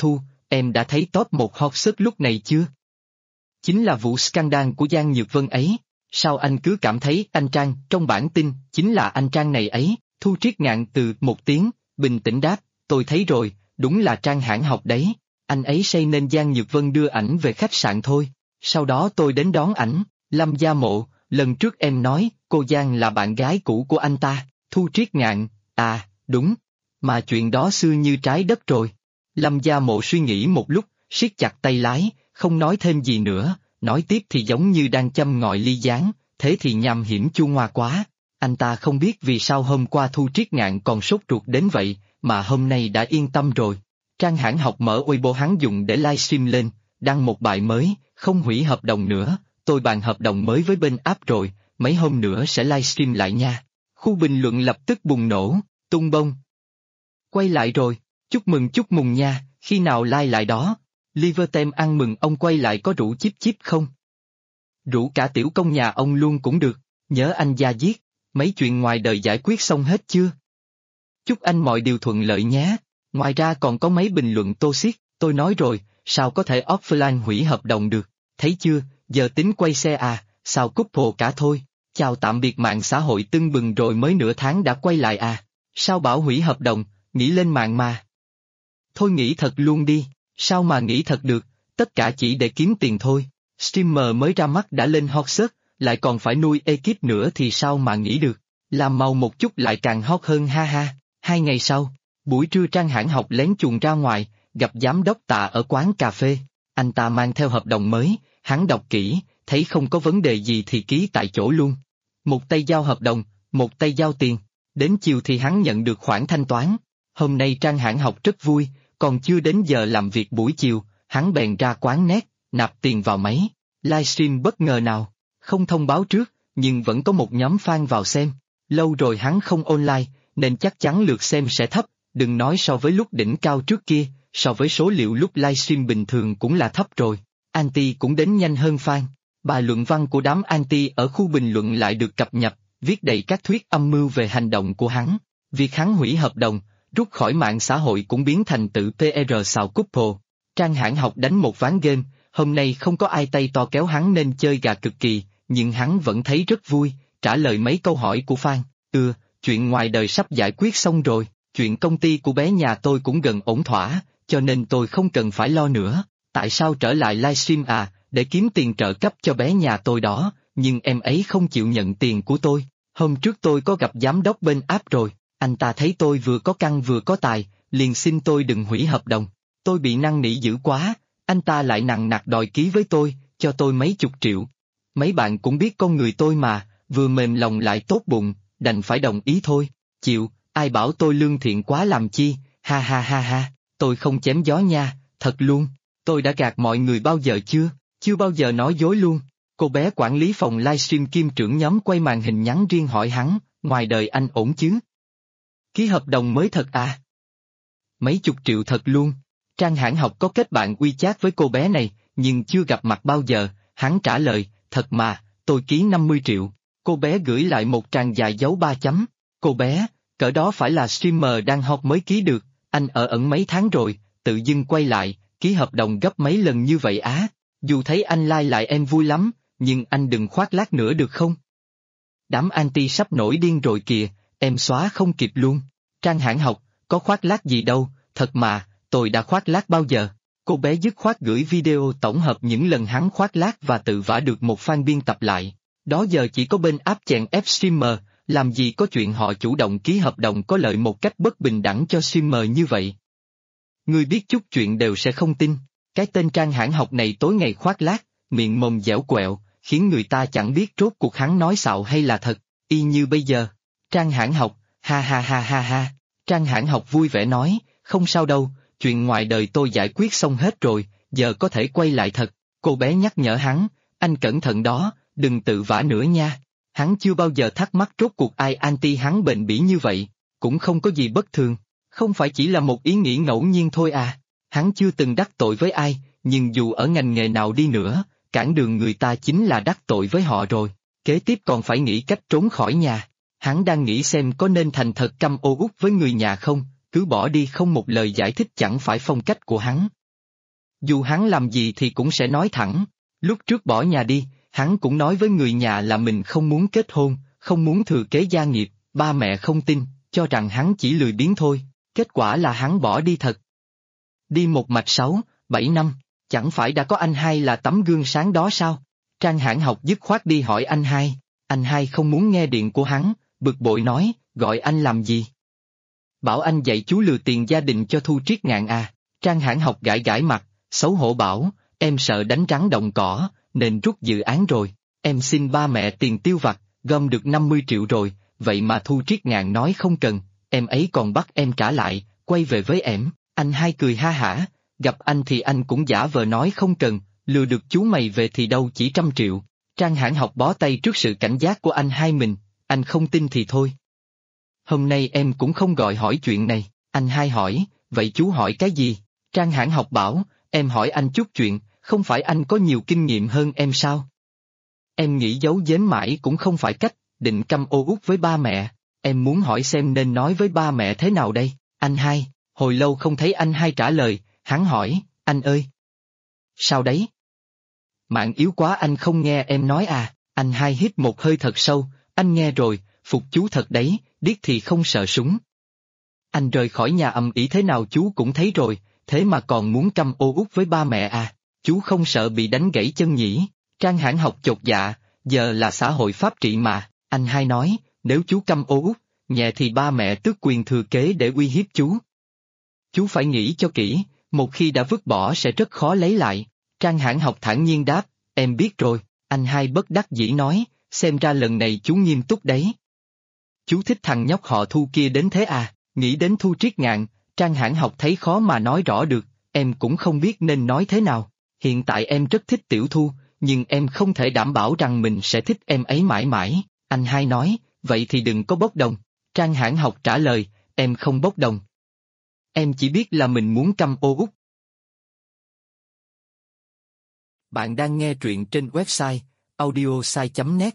em đã thấy top 1 hot search lúc này chưa? Chính là vụ scandal của Giang Nhược Vân ấy. Sao anh cứ cảm thấy anh Trang trong bản tin chính là anh Trang này ấy? Thu Triết Ngạn từ một tiếng, bình tĩnh đáp, tôi thấy rồi, đúng là Trang hãng học đấy. Anh ấy say nên Giang Nhược Vân đưa ảnh về khách sạn thôi. Sau đó tôi đến đón ảnh. Lâm Gia Mộ, lần trước em nói cô Giang là bạn gái cũ của anh ta. Thu Triết Ngạn, à, đúng. Mà chuyện đó xưa như trái đất rồi. Lâm Gia Mộ suy nghĩ một lúc, siết chặt tay lái, không nói thêm gì nữa, nói tiếp thì giống như đang châm ngòi ly gián, thế thì nham hiểm chua ngoa quá. Anh ta không biết vì sao hôm qua Thu Triết Ngạn còn sốt ruột đến vậy, mà hôm nay đã yên tâm rồi. Trang hãng học mở Weibo hắn dùng để livestream lên, đăng một bài mới, không hủy hợp đồng nữa, tôi bàn hợp đồng mới với bên app rồi, mấy hôm nữa sẽ livestream lại nha. Khu bình luận lập tức bùng nổ, tung bông. Quay lại rồi, chúc mừng nha, khi nào like lại đó. Livertem ăn mừng ông quay lại có rủ Chíp Chíp không? Rủ cả tiểu công nhà ông luôn cũng được, nhớ anh Gia Diết, mấy chuyện ngoài đời giải quyết xong hết chưa? Chúc anh mọi điều thuận lợi nhé. Ngoài ra còn có mấy bình luận toxic, tôi nói rồi, sao có thể offline hủy hợp đồng được, thấy chưa, giờ tính quay xe à, sao couple cả thôi, chào tạm biệt mạng xã hội tưng bừng rồi mới nửa tháng đã quay lại à, sao bảo hủy hợp đồng, nghĩ lên mạng mà. Thôi nghĩ thật luôn đi, sao mà nghĩ thật được, tất cả chỉ để kiếm tiền thôi, streamer mới ra mắt đã lên hot search, lại còn phải nuôi ekip nữa thì sao mà nghĩ được, làm màu một chút lại càng hot hơn ha ha. 2 ngày sau, buổi trưa Trang hãng học lén chuồn ra ngoài, gặp giám đốc Tạ ở quán cà phê, anh ta mang theo hợp đồng mới, hắn đọc kỹ, thấy không có vấn đề gì thì ký tại chỗ luôn. Một tay giao hợp đồng, một tay giao tiền, đến chiều thì hắn nhận được khoản thanh toán. Hôm nay Trang hãng học rất vui, còn chưa đến giờ làm việc buổi chiều, hắn bèn ra quán net, nạp tiền vào máy. Livestream bất ngờ nào, không thông báo trước, nhưng vẫn có một nhóm fan vào xem. Lâu rồi hắn không online, nên chắc chắn lượt xem sẽ thấp, đừng nói so với lúc đỉnh cao trước kia, so với số liệu lúc livestream bình thường cũng là thấp rồi. Anti cũng đến nhanh hơn fan. Bài luận văn của đám anti ở khu bình luận lại được cập nhật, viết đầy các thuyết âm mưu về hành động của hắn. Việc hắn hủy hợp đồng, rút khỏi mạng xã hội cũng biến thành tự PR xào couple. Trang hãng học đánh một ván game, hôm nay không có ai tay to kéo hắn nên chơi gà cực kỳ, nhưng hắn vẫn thấy rất vui, trả lời mấy câu hỏi của fan. Chuyện ngoài đời sắp giải quyết xong rồi, chuyện công ty của bé nhà tôi cũng gần ổn thỏa, cho nên tôi không cần phải lo nữa. Tại sao trở lại livestream à, để kiếm tiền trợ cấp cho bé nhà tôi đó, nhưng em ấy không chịu nhận tiền của tôi. Hôm trước tôi có gặp giám đốc bên app rồi, anh ta thấy tôi vừa có căn vừa có tài, liền xin tôi đừng hủy hợp đồng. Tôi bị năn nỉ dữ quá, anh ta lại nằng nặc đòi ký với tôi, cho tôi mấy chục triệu. Mấy bạn cũng biết con người tôi mà, vừa mềm lòng lại tốt bụng, đành phải đồng ý thôi. Chịu, ai bảo tôi lương thiện quá làm chi, ha ha ha ha, tôi không chém gió nha, thật luôn. Tôi đã gạt mọi người bao giờ chưa? Chưa bao giờ nói dối luôn. Cô bé quản lý phòng livestream kiêm trưởng nhóm quay màn hình nhắn riêng hỏi hắn, ngoài đời anh ổn chứ? Ký hợp đồng mới thật à? Mấy chục triệu thật luôn. Trang hãng học có kết bạn WeChat với cô bé này, nhưng chưa gặp mặt bao giờ, hắn trả lời, thật mà, tôi ký 50 triệu. Cô bé gửi lại một tràng dài dấu 3 chấm. Cô bé, cỡ đó phải là streamer đang hot mới ký được, anh ở ẩn mấy tháng rồi, tự dưng quay lại, ký hợp đồng gấp mấy lần như vậy á. Dù thấy anh like lại em vui lắm, nhưng anh đừng khoác lác nữa được không? Đám anti sắp nổi điên rồi kìa, em xóa không kịp luôn. Trang hãng học, có khoác lác gì đâu, thật mà, tôi đã khoác lác bao giờ. Cô bé dứt khoát gửi video tổng hợp những lần hắn khoác lác và tự vả được một fan biên tập lại. Đó giờ chỉ có bên app chèn ép streamer, làm gì có chuyện họ chủ động ký hợp đồng có lợi một cách bất bình đẳng cho streamer như vậy. Người biết chút chuyện đều sẽ không tin. Cái tên Trang hãng học này tối ngày khoác lác, miệng mồm dẻo quẹo, khiến người ta chẳng biết rốt cuộc hắn nói xạo hay là thật, y như bây giờ. Trang hãng học, ha ha ha ha ha. Trang hãng học vui vẻ nói, không sao đâu, chuyện ngoài đời tôi giải quyết xong hết rồi, giờ có thể quay lại thật. Cô bé nhắc nhở hắn, anh cẩn thận đó, đừng tự vả nữa nha. Hắn chưa bao giờ thắc mắc rốt cuộc ai anti hắn bền bỉ như vậy, cũng không có gì bất thường, không phải chỉ là một ý nghĩ ngẫu nhiên thôi à. Hắn chưa từng đắc tội với ai, nhưng dù ở ngành nghề nào đi nữa, cản đường người ta chính là đắc tội với họ rồi, kế tiếp còn phải nghĩ cách trốn khỏi nhà. Hắn đang nghĩ xem có nên thành thật căm ô uất với người nhà không, cứ bỏ đi không một lời giải thích chẳng phải phong cách của hắn. Dù hắn làm gì thì cũng sẽ nói thẳng. Lúc trước bỏ nhà đi, hắn cũng nói với người nhà là mình không muốn kết hôn, không muốn thừa kế gia nghiệp, ba mẹ không tin, cho rằng hắn chỉ lười biếng thôi, kết quả là hắn bỏ đi thật. Đi một mạch 6, 7 năm, chẳng phải đã có anh hai là tấm gương sáng đó sao? Trang Hãn Học dứt khoát đi hỏi anh hai không muốn nghe điện của hắn, bực bội nói, gọi anh làm gì? Bảo anh dạy chú lừa tiền gia đình cho Thu Triết Ngạn à? Trang Hãn Học gãi gãi mặt, xấu hổ bảo, em sợ đánh rắn động cỏ, nên rút dự án rồi, em xin ba mẹ tiền tiêu vặt, gom được 50 triệu rồi, vậy mà Thu Triết Ngạn nói không cần, em ấy còn bắt em trả lại, quay về với em. Anh hai cười ha hả, gặp anh thì anh cũng giả vờ nói không cần, lừa được chú mày về thì đâu chỉ 100 triệu. Trang Hãn Học bó tay trước sự cảnh giác của anh hai mình, anh không tin thì thôi. Hôm nay em cũng không gọi hỏi chuyện này, anh hai hỏi, vậy chú hỏi cái gì? Trang Hãn Học bảo, em hỏi anh chút chuyện, không phải anh có nhiều kinh nghiệm hơn em sao? Em nghĩ giấu giếm mãi cũng không phải cách, định câm ô uất với ba mẹ, em muốn hỏi xem nên nói với ba mẹ thế nào đây, anh hai. Hồi lâu không thấy anh hai trả lời, hắn hỏi, anh ơi. Sao đấy? Mạng yếu quá anh không nghe em nói à, anh hai hít một hơi thật sâu, anh nghe rồi, phục chú thật đấy, điếc thì không sợ súng. Anh rời khỏi nhà ầm ĩ thế nào chú cũng thấy rồi, thế mà còn muốn câm ô uất với ba mẹ à, chú không sợ bị đánh gãy chân nhỉ? Trang Hãn Học chột dạ, giờ là xã hội pháp trị mà, anh hai nói, nếu chú câm ô uất, nhẹ thì ba mẹ tước quyền thừa kế để uy hiếp chú. Chú phải nghĩ cho kỹ, một khi đã vứt bỏ sẽ rất khó lấy lại. Trang Hãn Học thản nhiên đáp, em biết rồi, anh hai bất đắc dĩ nói, xem ra lần này chú nghiêm túc đấy. Chú thích thằng nhóc họ Thu kia đến thế à, nghĩ đến Thu Triết Ngạn, Trang Hãn Học thấy khó mà nói rõ được, em cũng không biết nên nói thế nào. Hiện tại em rất thích Tiểu Thu, nhưng em không thể đảm bảo rằng mình sẽ thích em ấy mãi mãi, anh hai nói, vậy thì đừng có bốc đồng. Trang Hãn Học trả lời, em không bốc đồng. Em chỉ biết là mình muốn câm ô uất. Bạn đang nghe truyện trên website audiosai.net.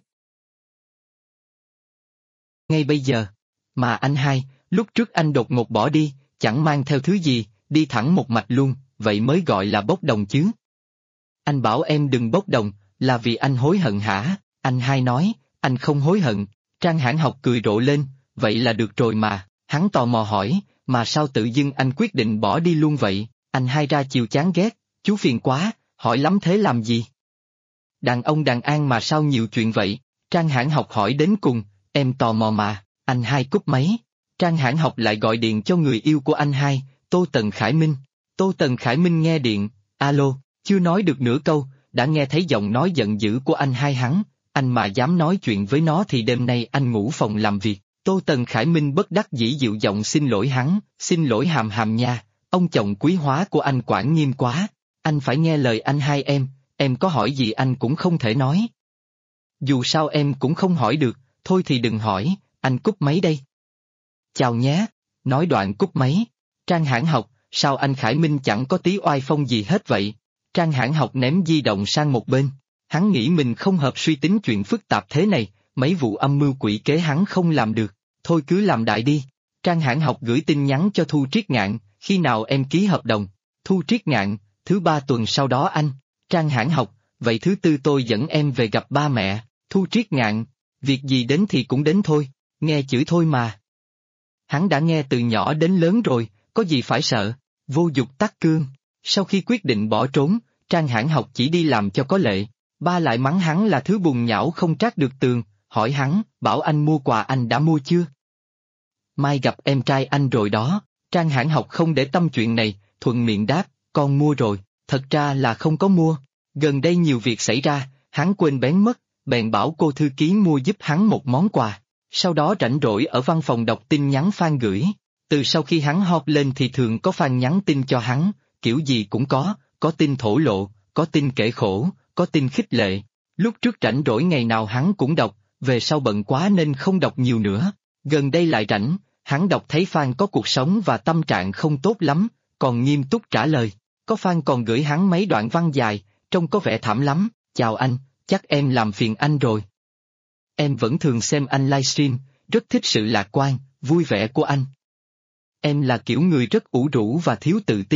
Ngay bây giờ, mà anh hai, lúc trước anh đột ngột bỏ đi, chẳng mang theo thứ gì, đi thẳng một mạch luôn, vậy mới gọi là bốc đồng chứ. Anh bảo em đừng bốc đồng, là vì anh hối hận hả? Anh hai nói, anh không hối hận. Trang Hãn Học cười rộ lên, vậy là được rồi mà, hắn tò mò hỏi, mà sao tự dưng anh quyết định bỏ đi luôn vậy? Anh hai ra chiều chán ghét, chú phiền quá, hỏi lắm thế làm gì? Đàn ông đàn an mà sao nhiều chuyện vậy? Trang Hãn Học hỏi đến cùng, em tò mò mà, anh hai cúp máy. Trang Hãn Học lại gọi điện cho người yêu của anh hai, Tô Tần Khải Minh. Tô Tần Khải Minh nghe điện, alo, chưa nói được nửa câu, đã nghe thấy giọng nói giận dữ của anh hai hắn, anh mà dám nói chuyện với nó thì đêm nay anh ngủ phòng làm việc. Tô Tần Khải Minh bất đắc dĩ dịu giọng xin lỗi hắn, xin lỗi hàm hàm nha, ông chồng quý hóa của anh quản nghiêm quá, anh phải nghe lời anh hai em có hỏi gì anh cũng không thể nói. Dù sao em cũng không hỏi được, thôi thì đừng hỏi, anh cúp máy đây. Chào nhé, nói đoạn cúp máy. Trang Hãn Học, sao anh Khải Minh chẳng có tí oai phong gì hết vậy? Trang Hãn Học ném di động sang một bên, hắn nghĩ mình không hợp suy tính chuyện phức tạp thế này, mấy vụ âm mưu quỷ kế hắn không làm được, thôi cứ làm đại đi. Trang Hãn Học gửi tin nhắn cho Thu Triết Ngạn, khi nào em ký hợp đồng? Thu Triết Ngạn, thứ 3 tuần sau đó anh. Trang Hãn Học, vậy thứ 4 tôi dẫn em về gặp ba mẹ. Thu Triết Ngạn, việc gì đến thì cũng đến thôi, nghe chửi thôi mà. Hắn đã nghe từ nhỏ đến lớn rồi, có gì phải sợ, vô dục tắc cương. Sau khi quyết định bỏ trốn, Trang Hãn Học chỉ đi làm cho có lệ. Ba lại mắng hắn là thứ bùn nhão không trát được tường, hỏi hắn, bảo anh mua quà anh đã mua chưa? Mai gặp em trai anh rồi đó. Trang Hãn Học không để tâm chuyện này, thuận miệng đáp, con mua rồi, thật ra là không có mua. Gần đây nhiều việc xảy ra, hắn quên bén mất, bèn bảo cô thư ký mua giúp hắn một món quà. Sau đó rảnh rỗi ở văn phòng đọc tin nhắn fan gửi. Từ sau khi hắn hot lên thì thường có fan nhắn tin cho hắn, kiểu gì cũng có tin thổ lộ, có tin kể khổ, có tin khích lệ. Lúc trước rảnh rỗi ngày nào hắn cũng đọc, về sau bận quá nên không đọc nhiều nữa. Gần đây lại rảnh, hắn đọc thấy fan có cuộc sống và tâm trạng không tốt lắm, còn nghiêm túc trả lời. Có fan còn gửi hắn mấy đoạn văn dài, trông có vẻ thảm lắm. Chào anh, chắc em làm phiền anh rồi. Em vẫn thường xem anh livestream, rất thích sự lạc quan, vui vẻ của anh. Em là kiểu người rất ủ rũ và thiếu tự tin.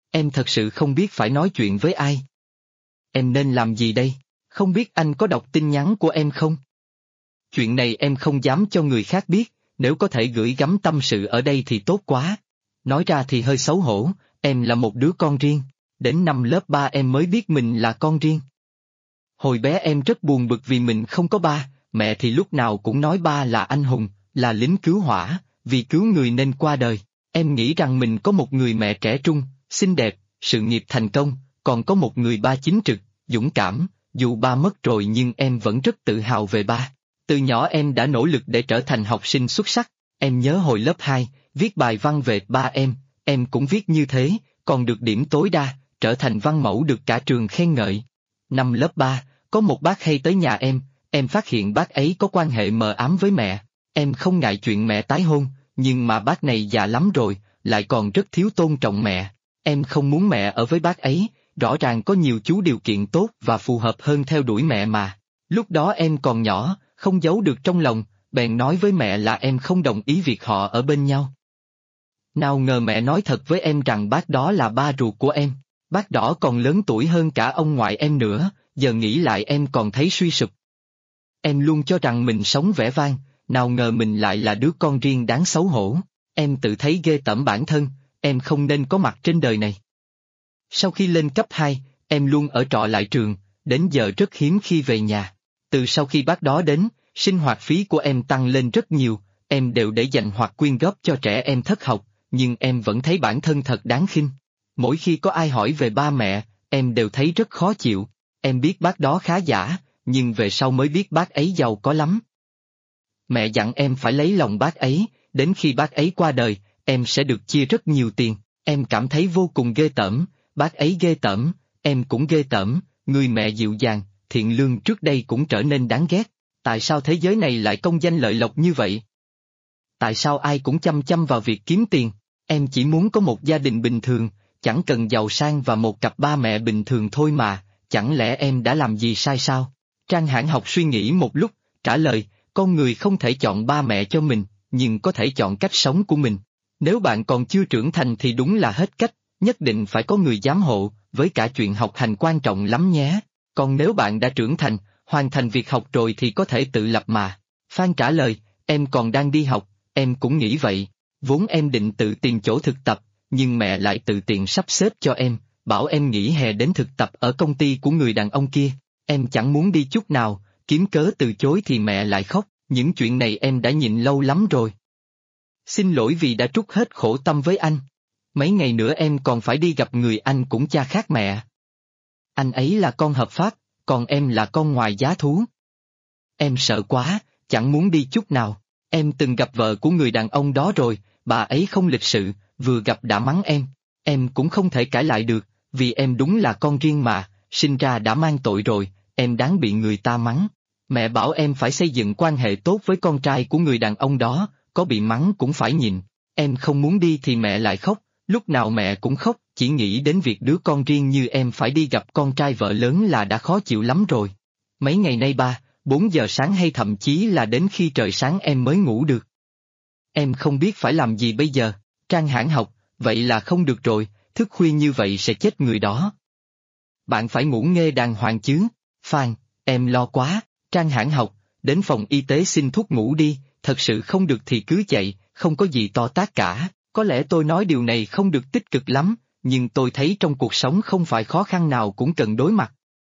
Em thật sự không biết phải nói chuyện với ai. Em nên làm gì đây? Không biết anh có đọc tin nhắn của em không? Chuyện này em không dám cho người khác biết, nếu có thể gửi gắm tâm sự ở đây thì tốt quá. Nói ra thì hơi xấu hổ, em là một đứa con riêng, đến năm lớp 3 em mới biết mình là con riêng. Hồi bé em rất buồn bực vì mình không có ba, mẹ thì lúc nào cũng nói ba là anh hùng, là lính cứu hỏa, vì cứu người nên qua đời. Em nghĩ rằng mình có một người mẹ trẻ trung, xinh đẹp, sự nghiệp thành công, còn có một người ba chính trực, dũng cảm, dù ba mất rồi nhưng em vẫn rất tự hào về ba. Từ nhỏ em đã nỗ lực để trở thành học sinh xuất sắc, em nhớ hồi lớp 2, viết bài văn về ba em cũng viết như thế, còn được điểm tối đa, trở thành văn mẫu được cả trường khen ngợi. Năm lớp 3, có một bác hay tới nhà em phát hiện bác ấy có quan hệ mờ ám với mẹ. Em không ngại chuyện mẹ tái hôn, nhưng mà bác này già lắm rồi, lại còn rất thiếu tôn trọng mẹ. Em không muốn mẹ ở với bác ấy, rõ ràng có nhiều chú điều kiện tốt và phù hợp hơn theo đuổi mẹ mà. Lúc đó em còn nhỏ, không giấu được trong lòng, bèn nói với mẹ là em không đồng ý việc họ ở bên nhau. Nào ngờ mẹ nói thật với em rằng bác đó là ba ruột của em, bác đó còn lớn tuổi hơn cả ông ngoại em nữa, giờ nghĩ lại em còn thấy suy sụp. Em luôn cho rằng mình sống vẻ vang, nào ngờ mình lại là đứa con riêng đáng xấu hổ. Em tự thấy ghê tởm bản thân, em không nên có mặt trên đời này. Sau khi lên cấp 2, em luôn ở trọ lại trường, đến giờ rất hiếm khi về nhà. Từ sau khi bác đó đến, sinh hoạt phí của em tăng lên rất nhiều, em đều để dành hoặc quyên góp cho trẻ em thất học, nhưng em vẫn thấy bản thân thật đáng khinh. Mỗi khi có ai hỏi về ba mẹ, em đều thấy rất khó chịu. Em biết bác đó khá giả, nhưng về sau mới biết bác ấy giàu có lắm. Mẹ dặn em phải lấy lòng bác ấy, đến khi bác ấy qua đời, em sẽ được chia rất nhiều tiền. Em cảm thấy vô cùng ghê tởm, bác ấy ghê tởm, em cũng ghê tởm, người mẹ dịu dàng, thiện lương trước đây cũng trở nên đáng ghét. Tại sao thế giới này lại công danh lợi lộc như vậy? Tại sao ai cũng chăm chăm vào việc kiếm tiền? Em chỉ muốn có một gia đình bình thường, chẳng cần giàu sang và một cặp ba mẹ bình thường thôi mà, chẳng lẽ em đã làm gì sai sao? Trang Hãn Học suy nghĩ một lúc, trả lời, con người không thể chọn ba mẹ cho mình, nhưng có thể chọn cách sống của mình. Nếu bạn còn chưa trưởng thành thì đúng là hết cách, nhất định phải có người giám hộ, với cả chuyện học hành quan trọng lắm nhé. Còn nếu bạn đã trưởng thành, hoàn thành việc học rồi thì có thể tự lập mà. Phan trả lời, em còn đang đi học, em cũng nghĩ vậy. Vốn em định tự tìm chỗ thực tập, nhưng mẹ lại tự tiện sắp xếp cho em, bảo em nghỉ hè đến thực tập ở công ty của người đàn ông kia. Em chẳng muốn đi chút nào, kiếm cớ từ chối thì mẹ lại khóc, những chuyện này em đã nhịn lâu lắm rồi. Xin lỗi vì đã trút hết khổ tâm với anh. Mấy ngày nữa em còn phải đi gặp người anh cũng cha khác mẹ. Anh ấy là con hợp pháp, còn em là con ngoài giá thú. Em sợ quá, chẳng muốn đi chút nào. Em từng gặp vợ của người đàn ông đó rồi, bà ấy không lịch sự, vừa gặp đã mắng em. Em cũng không thể cãi lại được, vì em đúng là con riêng mà, sinh ra đã mang tội rồi, em đáng bị người ta mắng. Mẹ bảo em phải xây dựng quan hệ tốt với con trai của người đàn ông đó, có bị mắng cũng phải nhịn. Em không muốn đi thì mẹ lại khóc, lúc nào mẹ cũng khóc, chỉ nghĩ đến việc đứa con riêng như em phải đi gặp con trai vợ lớn là đã khó chịu lắm rồi. Mấy ngày nay 4 giờ sáng hay thậm chí là đến khi trời sáng em mới ngủ được. Em không biết phải làm gì bây giờ. Trang Hãn Học, vậy là không được rồi, thức khuya như vậy sẽ chết người đó. Bạn phải ngủ nghe đàng hoàng chứ. Phan, em lo quá. Trang Hãn Học, đến phòng y tế xin thuốc ngủ đi, thật sự không được thì cứ chạy, không có gì to tát cả. Có lẽ tôi nói điều này không được tích cực lắm, nhưng tôi thấy trong cuộc sống không phải khó khăn nào cũng cần đối mặt.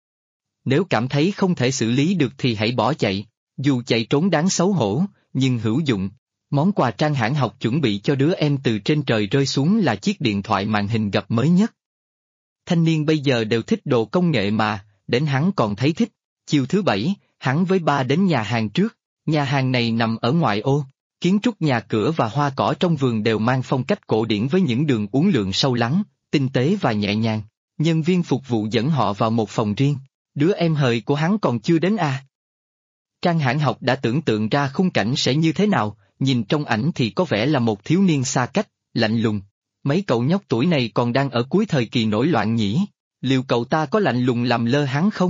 Nếu cảm thấy không thể xử lý được thì hãy bỏ chạy, dù chạy trốn đáng xấu hổ, nhưng hữu dụng. Món quà Trang Hãn Học chuẩn bị cho đứa em từ trên trời rơi xuống là chiếc điện thoại màn hình gập mới nhất. Thanh niên bây giờ đều thích đồ công nghệ mà, đến hắn còn thấy thích. Chiều thứ Bảy, hắn với ba đến nhà hàng trước. Nhà hàng này nằm ở ngoại ô, kiến trúc nhà cửa và hoa cỏ trong vườn đều mang phong cách cổ điển với những đường uốn lượn sâu lắng, tinh tế và nhẹ nhàng. Nhân viên phục vụ dẫn họ vào một phòng riêng. Đứa em hời của hắn còn chưa đến à? Trang Hãn Học đã tưởng tượng ra khung cảnh sẽ như thế nào, nhìn trong ảnh thì có vẻ là một thiếu niên xa cách, lạnh lùng. Mấy cậu nhóc tuổi này còn đang ở cuối thời kỳ nổi loạn nhỉ? Liệu cậu ta có lạnh lùng làm lơ hắn không?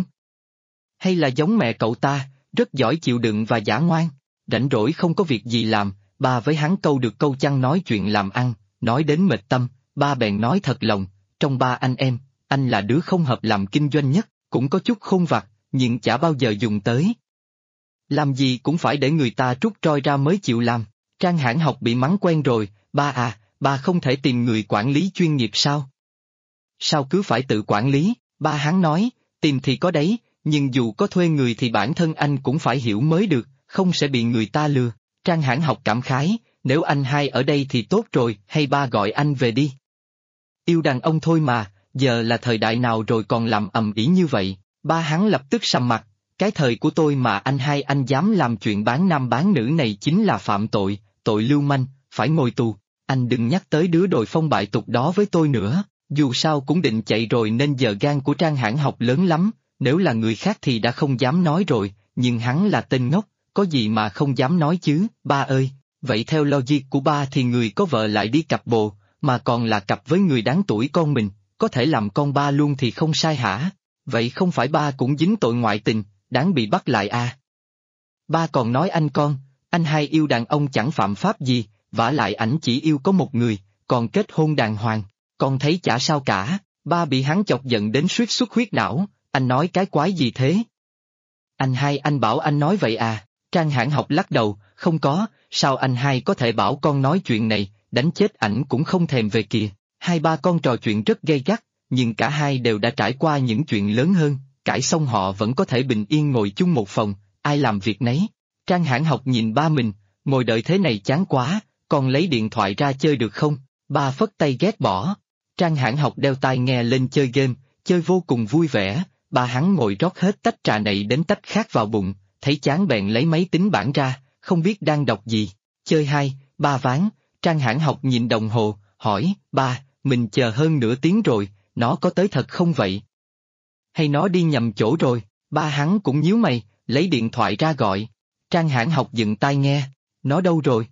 Hay là giống mẹ cậu ta, rất giỏi chịu đựng và dã ngoan, rảnh rỗi không có việc gì làm, ba với hắn câu được câu chăng nói chuyện làm ăn, nói đến mệt tâm, ba bèn nói thật lòng, trong ba anh em, anh là đứa không hợp làm kinh doanh nhất, cũng có chút khôn vặt, nhưng chả bao giờ dùng tới. Làm gì cũng phải để người ta trút roi ra mới chịu làm. Trang Hãn Học bị mắng quen rồi, ba à, ba không thể tìm người quản lý chuyên nghiệp sao? Sao cứ phải tự quản lý? Ba hắn nói, tìm thì có đấy, nhưng dù có thuê người thì bản thân anh cũng phải hiểu mới được, không sẽ bị người ta lừa. Trang Hãn Học cảm khái, nếu anh hai ở đây thì tốt rồi, hay ba gọi anh về đi. Yêu đàn ông thôi mà, giờ là thời đại nào rồi còn làm ầm ĩ như vậy, ba hắn lập tức sầm mặt, cái thời của tôi mà anh hai anh dám làm chuyện bán nam bán nữ này chính là phạm tội, tội lưu manh, phải ngồi tù, anh đừng nhắc tới đứa đồi phong bại tục đó với tôi nữa, dù sao cũng định chạy rồi nên giờ gan của Trang Hãn Học lớn lắm, nếu là người khác thì đã không dám nói rồi, nhưng hắn là tên ngốc, có gì mà không dám nói chứ, ba ơi, vậy theo logic của ba thì người có vợ lại đi cặp bồ, mà còn là cặp với người đáng tuổi con mình, có thể làm con ba luôn thì không sai hả? Vậy không phải ba cũng dính tội ngoại tình, đáng bị bắt lại à? Ba còn nói anh hai yêu đàn ông chẳng phạm pháp gì, vả lại ảnh chỉ yêu có một người, còn kết hôn đàng hoàng, con thấy chả sao cả, ba bị hắn chọc giận đến suýt xuất huyết não, anh nói cái quái gì thế? Anh hai anh bảo anh nói vậy à? Trang Hãn Học lắc đầu, không có, sao anh hai có thể bảo con nói chuyện này, đánh chết ảnh cũng không thèm về kìa. Hai ba con trò chuyện rất gay gắt, nhưng cả hai đều đã trải qua những chuyện lớn hơn, cãi xong họ vẫn có thể bình yên ngồi chung một phòng, ai làm việc nấy. Trang Hãn Học nhìn ba mình, ngồi đợi thế này chán quá, con lấy điện thoại ra chơi được không? Ba phất tay ghét bỏ. Trang Hãn Học đeo tai nghe lên chơi game, chơi vô cùng vui vẻ, ba hắn ngồi rót hết tách trà này đến tách khác vào bụng, thấy chán bèn lấy máy tính bảng ra, không biết đang đọc gì, chơi 2, 3 ván. Trang Hãn Học nhìn đồng hồ, hỏi, ba, mình chờ hơn nửa tiếng rồi, nó có tới thật không vậy? Hay nó đi nhầm chỗ rồi? Ba hắn cũng nhíu mày, lấy điện thoại ra gọi. Trang Hãn Học dựng tai nghe, nó đâu rồi?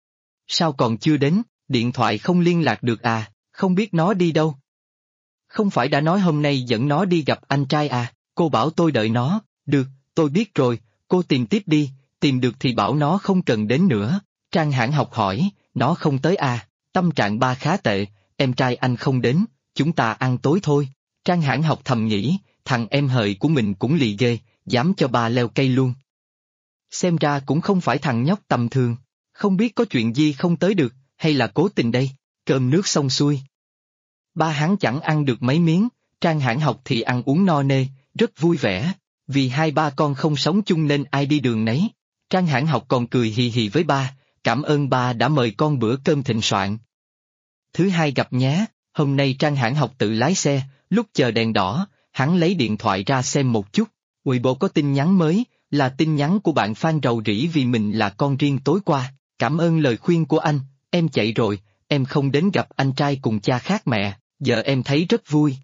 Sao còn chưa đến, điện thoại không liên lạc được à, không biết nó đi đâu? Không phải đã nói hôm nay dẫn nó đi gặp anh trai à, cô bảo tôi đợi nó, được, tôi biết rồi, cô tìm tiếp đi, tìm được thì bảo nó không cần đến nữa. Trang Hãn Học hỏi, nó không tới à, tâm trạng ba khá tệ, em trai anh không đến, chúng ta ăn tối thôi. Trang Hãn Học thầm nghĩ, thằng em hời của mình cũng lì ghê, dám cho ba leo cây luôn. Xem ra cũng không phải thằng nhóc tầm thường, không biết có chuyện gì không tới được, hay là cố tình đây, cơm nước xong xuôi. Ba hắn chẳng ăn được mấy miếng, Trang Hãn Học thì ăn uống no nê, rất vui vẻ, vì hai ba con không sống chung nên ai đi đường nấy. Trang Hãn Học còn cười hì hì với ba, cảm ơn ba đã mời con bữa cơm thịnh soạn. Thứ hai gặp nhé, hôm nay Trang Hãn Học tự lái xe, lúc chờ đèn đỏ, hắn lấy điện thoại ra xem một chút, Weibo có tin nhắn mới, là tin nhắn của bạn Phan rầu rĩ vì mình là con riêng tối qua, cảm ơn lời khuyên của anh, em chạy rồi, em không đến gặp anh trai cùng cha khác mẹ, giờ em thấy rất vui.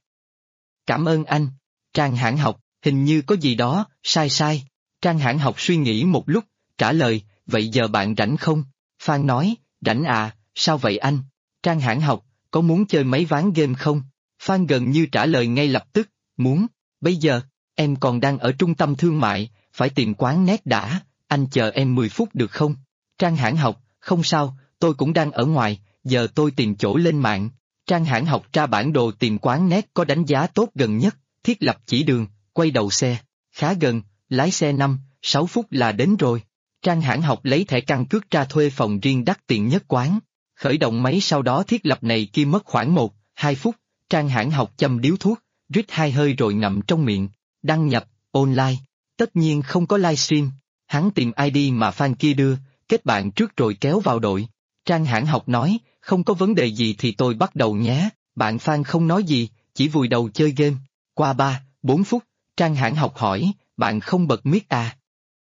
Cảm ơn anh. Trang Hãn Học, hình như có gì đó, sai. Trang Hãn Học suy nghĩ một lúc, trả lời, vậy giờ bạn rảnh không? Phan nói, rảnh à, sao vậy anh? Trang Hãn Học, có muốn chơi mấy ván game không? Phan gần như trả lời ngay lập tức, muốn, bây giờ, em còn đang ở trung tâm thương mại, phải tìm quán net đã, anh chờ em 10 phút được không? Trang Hãn Học, không sao, tôi cũng đang ở ngoài, giờ tôi tìm chỗ lên mạng. Trang Hãn Học tra bản đồ tìm quán net có đánh giá tốt gần nhất, thiết lập chỉ đường, quay đầu xe, khá gần, lái xe 5-6 phút là đến rồi. Trang Hãn Học lấy thẻ căn cước ra thuê phòng riêng đắt tiền nhất quán, khởi động máy sau đó thiết lập này kia mất khoảng 1-2 phút, Trang Hãn Học châm điếu thuốc, rít 2 hơi rồi ngậm trong miệng, đăng nhập, online, tất nhiên không có livestream, hắn tìm ID mà fan kia đưa, kết bạn trước rồi kéo vào đội. Trang Hãn Học nói, không có vấn đề gì thì tôi bắt đầu nhé, bạn Phan không nói gì, chỉ vùi đầu chơi game. Qua 3-4 phút, Trang Hãn Học hỏi, bạn không bật mic à?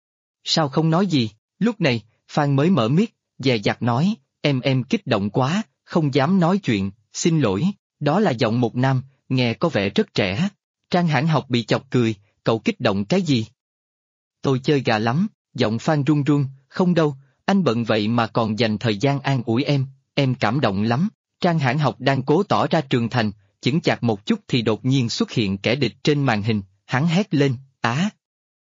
Sao không nói gì? Lúc này, Phan mới mở mic, dè dặt nói, em kích động quá, không dám nói chuyện, xin lỗi, đó là giọng một nam, nghe có vẻ rất trẻ. Trang Hãn Học bị chọc cười, cậu kích động cái gì? Tôi chơi gà lắm, giọng Phan run run, không đâu, anh bận vậy mà còn dành thời gian an ủi em cảm động lắm. Trang Hãn Học đang cố tỏ ra trưởng thành, chững chạc một chút thì đột nhiên xuất hiện kẻ địch trên màn hình, hắn hét lên, á!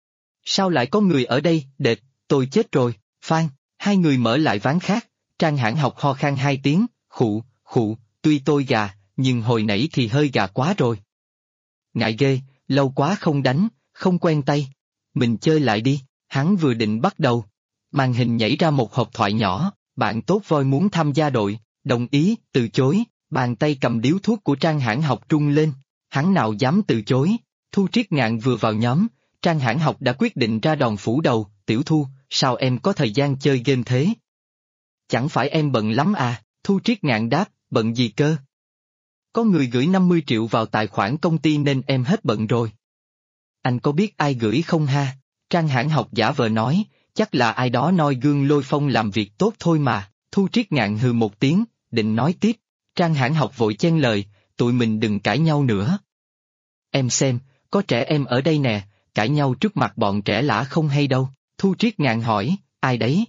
Sao lại có người ở đây, đệt, tôi chết rồi, Phan, hai người mở lại ván khác, Trang Hãn Học ho khan 2 tiếng, khụ, tuy tôi gà, nhưng hồi nãy thì hơi gà quá rồi. Ngại ghê, lâu quá không đánh, không quen tay. Mình chơi lại đi, hắn vừa định bắt đầu. Màn hình nhảy ra một hộp thoại nhỏ, bạn tốt voi muốn tham gia đội, đồng ý, từ chối, bàn tay cầm điếu thuốc của Trang Hãn Học trung lên, hắn nào dám từ chối. Thu Triết Ngạn vừa vào nhóm, Trang Hãn Học đã quyết định ra đòn phủ đầu, Tiểu Thu, sao em có thời gian chơi game thế? Chẳng phải em bận lắm à, Thu Triết Ngạn đáp, bận gì cơ? Có người gửi 50 triệu vào tài khoản công ty nên em hết bận rồi. Anh có biết ai gửi không ha? Trang Hãn Học giả vờ nói, chắc là ai đó noi gương Lôi Phong làm việc tốt thôi mà. Thu Triết Ngạn hừ một tiếng, định nói tiếp. Trang Hãn Học vội chen lời, tụi mình đừng cãi nhau nữa. Em xem, có trẻ em ở đây nè, cãi nhau trước mặt bọn trẻ lã không hay đâu. Thu Triết Ngạn hỏi, ai đấy?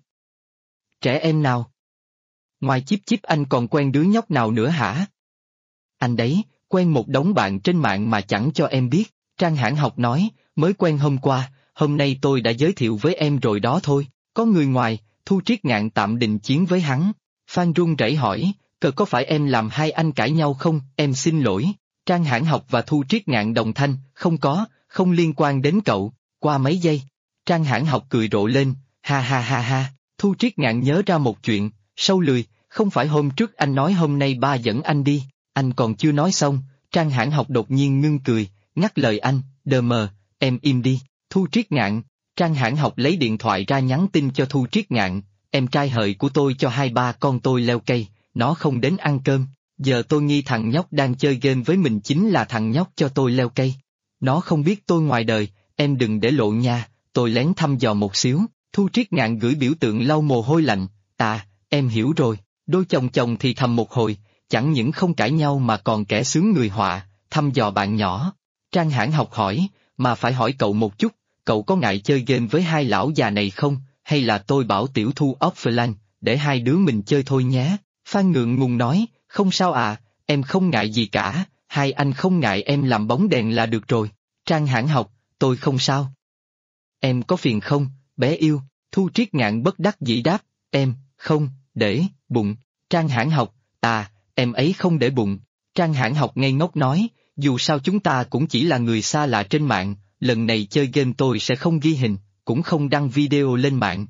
Trẻ em nào? Ngoài Chíp Chíp anh còn quen đứa nhóc nào nữa hả? Anh đấy, quen một đống bạn trên mạng mà chẳng cho em biết. Trang Hãn Học nói, mới quen hôm qua, hôm nay tôi đã giới thiệu với em rồi đó thôi. Có người ngoài, Thu Triết Ngạn tạm đình chiến với hắn. Phan run rẩy hỏi, cờ có phải em làm hai anh cãi nhau không? Em xin lỗi. Trang Hãn Học và Thu Triết Ngạn đồng thanh, không có, không liên quan đến cậu. Qua mấy giây, Trang Hãn Học cười rộ lên, ha ha ha ha. Thu Triết Ngạn nhớ ra một chuyện, sâu lười, không phải hôm trước anh nói hôm nay ba dẫn anh đi, anh còn chưa nói xong, Trang Hãn Học đột nhiên ngưng cười, ngắt lời anh, đờ mờ, em im đi. Thu Triết Ngạn. Trang Hãn Học lấy điện thoại ra nhắn tin cho Thu Triết Ngạn, em trai hời của tôi cho hai ba con tôi leo cây, nó không đến ăn cơm, giờ tôi nghi thằng nhóc đang chơi game với mình chính là thằng nhóc cho tôi leo cây. Nó không biết tôi ngoài đời, em đừng để lộ nha, tôi lén thăm dò một xíu. Thu Triết Ngạn gửi biểu tượng lau mồ hôi lạnh, em hiểu rồi. Đôi chồng chồng thì thầm một hồi, chẳng những không cãi nhau mà còn kẻ sướng người họa, thăm dò bạn nhỏ. Trang Hãn Học hỏi, mà phải hỏi cậu một chút, cậu có ngại chơi game với hai lão già này không, hay là tôi bảo Tiểu Thu offline, để hai đứa mình chơi thôi nhé. Phan ngượng ngùng nói, không sao à, em không ngại gì cả, hai anh không ngại em làm bóng đèn là được rồi. Trang Hãn Học, tôi không sao. Em có phiền không, bé yêu? Thu Triết Ngạn bất đắc dĩ đáp, em, không, để, bụng. Trang Hãn Học, em ấy không để bụng. Trang Hãn Học ngây ngốc nói, dù sao chúng ta cũng chỉ là người xa lạ trên mạng, lần này chơi game tôi sẽ không ghi hình, cũng không đăng video lên mạng.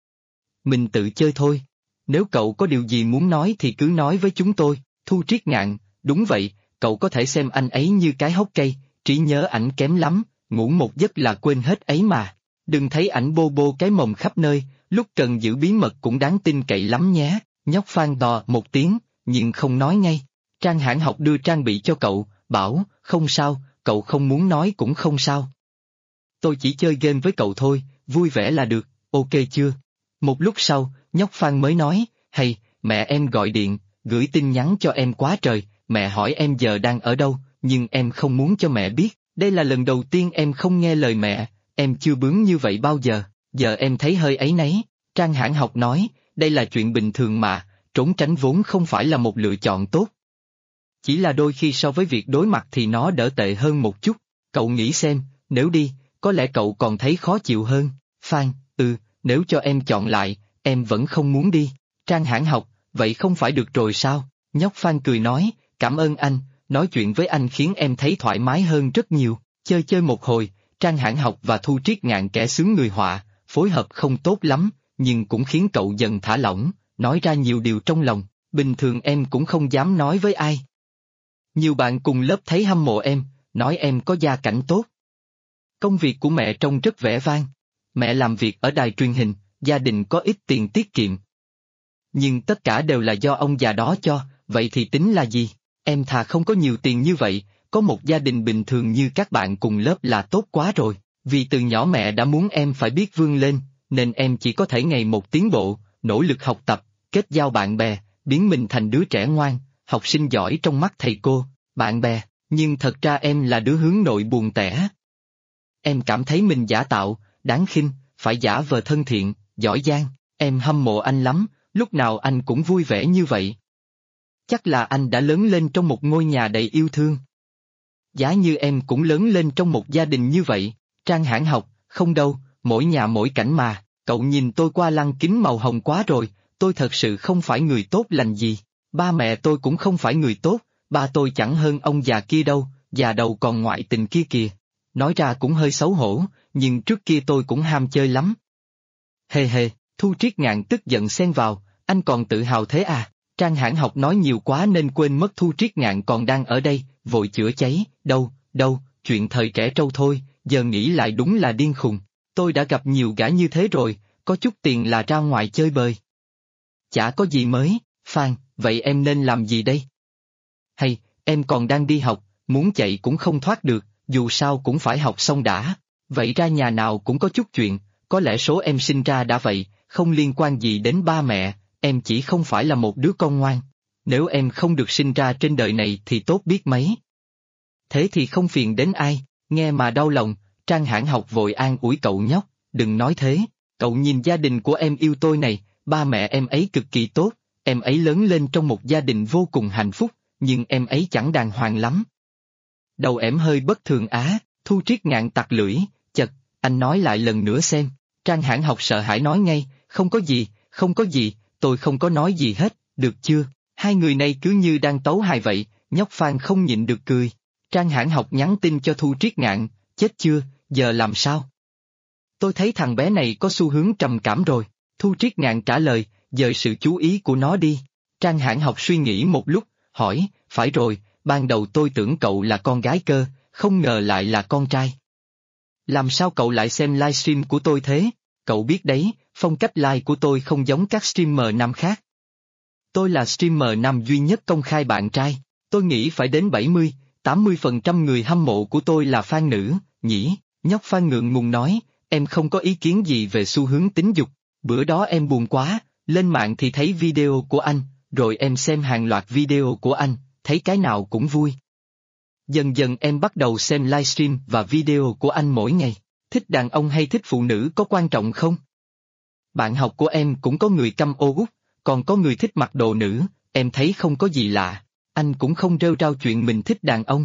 Mình tự chơi thôi. Nếu cậu có điều gì muốn nói thì cứ nói với chúng tôi. Thu Triết Ngạn, đúng vậy, cậu có thể xem anh ấy như cái hốc cây, trí nhớ ảnh kém lắm, ngủ một giấc là quên hết ấy mà. Đừng thấy ảnh bô bô cái mồng khắp nơi, lúc cần giữ bí mật cũng đáng tin cậy lắm nhé. Nhóc Phan đò một tiếng, nhưng không nói ngay. Trang Hãn Học đưa trang bị cho cậu, bảo, không sao, cậu không muốn nói cũng không sao. Tôi chỉ chơi game với cậu thôi, vui vẻ là được, ok chưa? Một lúc sau, nhóc Phan mới nói, hay, mẹ em gọi điện, gửi tin nhắn cho em quá trời, mẹ hỏi em giờ đang ở đâu, nhưng em không muốn cho mẹ biết, đây là lần đầu tiên em không nghe lời mẹ, em chưa bướng như vậy bao giờ em thấy hơi áy náy. Trang Hãn Học nói, đây là chuyện bình thường mà, trốn tránh vốn không phải là một lựa chọn tốt. Chỉ là đôi khi so với việc đối mặt thì nó đỡ tệ hơn một chút, cậu nghĩ xem, nếu đi, có lẽ cậu còn thấy khó chịu hơn. Phan, nếu cho em chọn lại, em vẫn không muốn đi. Trang Hãn Học, vậy không phải được rồi sao? Nhóc Phan cười nói, cảm ơn anh, nói chuyện với anh khiến em thấy thoải mái hơn rất nhiều. Chơi một hồi, Trang Hãn Học và Thu Triết Ngạn kẻ sướng người họa, phối hợp không tốt lắm, nhưng cũng khiến cậu dần thả lỏng, nói ra nhiều điều trong lòng, bình thường em cũng không dám nói với ai. Nhiều bạn cùng lớp thấy hâm mộ em, nói em có gia cảnh tốt. Công việc của mẹ trông rất vẻ vang. Mẹ làm việc ở đài truyền hình, gia đình có ít tiền tiết kiệm. Nhưng tất cả đều là do ông già đó cho, vậy thì tính là gì? Em thà không có nhiều tiền như vậy, có một gia đình bình thường như các bạn cùng lớp là tốt quá rồi. Vì từ nhỏ mẹ đã muốn em phải biết vươn lên, nên em chỉ có thể ngày một tiến bộ, nỗ lực học tập, kết giao bạn bè, biến mình thành đứa trẻ ngoan, học sinh giỏi trong mắt thầy cô, bạn bè, nhưng thật ra em là đứa hướng nội buồn tẻ. Em cảm thấy mình giả tạo, đáng khinh, phải giả vờ thân thiện, giỏi giang, em hâm mộ anh lắm, lúc nào anh cũng vui vẻ như vậy. Chắc là anh đã lớn lên trong một ngôi nhà đầy yêu thương. Giá như em cũng lớn lên trong một gia đình như vậy. Trang Hãn Học, không đâu, mỗi nhà mỗi cảnh mà, cậu nhìn tôi qua lăng kính màu hồng quá rồi, tôi thật sự không phải người tốt lành gì, ba mẹ tôi cũng không phải người tốt, ba tôi chẳng hơn ông già kia đâu, già đầu còn ngoại tình kia kìa. Nói ra cũng hơi xấu hổ, nhưng trước kia tôi cũng ham chơi lắm. Hề hề, Thu Triết Ngạn tức giận xen vào, anh còn tự hào thế à? Trang Hãn Học nói nhiều quá nên quên mất Thu Triết Ngạn còn đang ở đây, vội chữa cháy, đâu, chuyện thời trẻ trâu thôi, giờ nghĩ lại đúng là điên khùng. Tôi đã gặp nhiều gã như thế rồi, có chút tiền là ra ngoài chơi bời. Chả có gì mới, Phan, vậy em nên làm gì đây? Hay, em còn đang đi học, muốn chạy cũng không thoát được, dù sao cũng phải học xong đã. Vậy ra nhà nào cũng có chút chuyện, có lẽ số em sinh ra đã vậy, không liên quan gì đến ba mẹ, em chỉ không phải là một đứa con ngoan. Nếu em không được sinh ra trên đời này thì tốt biết mấy. Thế thì không phiền đến ai, nghe mà đau lòng, Trang Hãn Học vội an ủi cậu nhóc, đừng nói thế, cậu nhìn gia đình của em yêu tôi này, ba mẹ em ấy cực kỳ tốt, em ấy lớn lên trong một gia đình vô cùng hạnh phúc, nhưng em ấy chẳng đàng hoàng lắm. Đầu ẻm hơi bất thường á, Thu Triết Ngạn tặc lưỡi, chật, anh nói lại lần nữa xem. Trang Hãn Học sợ hãi nói ngay, không có gì, tôi không có nói gì hết, được chưa? Hai người này cứ như đang tấu hài vậy, nhóc Phan không nhịn được cười. Trang Hãn Học nhắn tin cho Thu Triết Ngạn, chết chưa, giờ làm sao? Tôi thấy thằng bé này có xu hướng trầm cảm rồi. Thu Triết Ngạn trả lời, dời sự chú ý của nó đi. Trang Hãn Học suy nghĩ một lúc, hỏi, phải rồi, ban đầu tôi tưởng cậu là con gái cơ, không ngờ lại là con trai. Làm sao cậu lại xem livestream của tôi thế? Cậu biết đấy, phong cách live của tôi không giống các streamer nam khác. Tôi là streamer nam duy nhất công khai bạn trai, tôi nghĩ phải đến 70-80% người hâm mộ của tôi là fan nữ, nhỉ? Nhóc Phan ngượng ngùng nói, em không có ý kiến gì về xu hướng tính dục, bữa đó em buồn quá, lên mạng thì thấy video của anh, rồi em xem hàng loạt video của anh, thấy cái nào cũng vui. Dần dần em bắt đầu xem livestream và video của anh mỗi ngày. Thích đàn ông hay thích phụ nữ có quan trọng không? Bạn học của em cũng có người căm ô út, còn có người thích mặc đồ nữ, em thấy không có gì lạ, anh cũng không rêu rao chuyện mình thích đàn ông.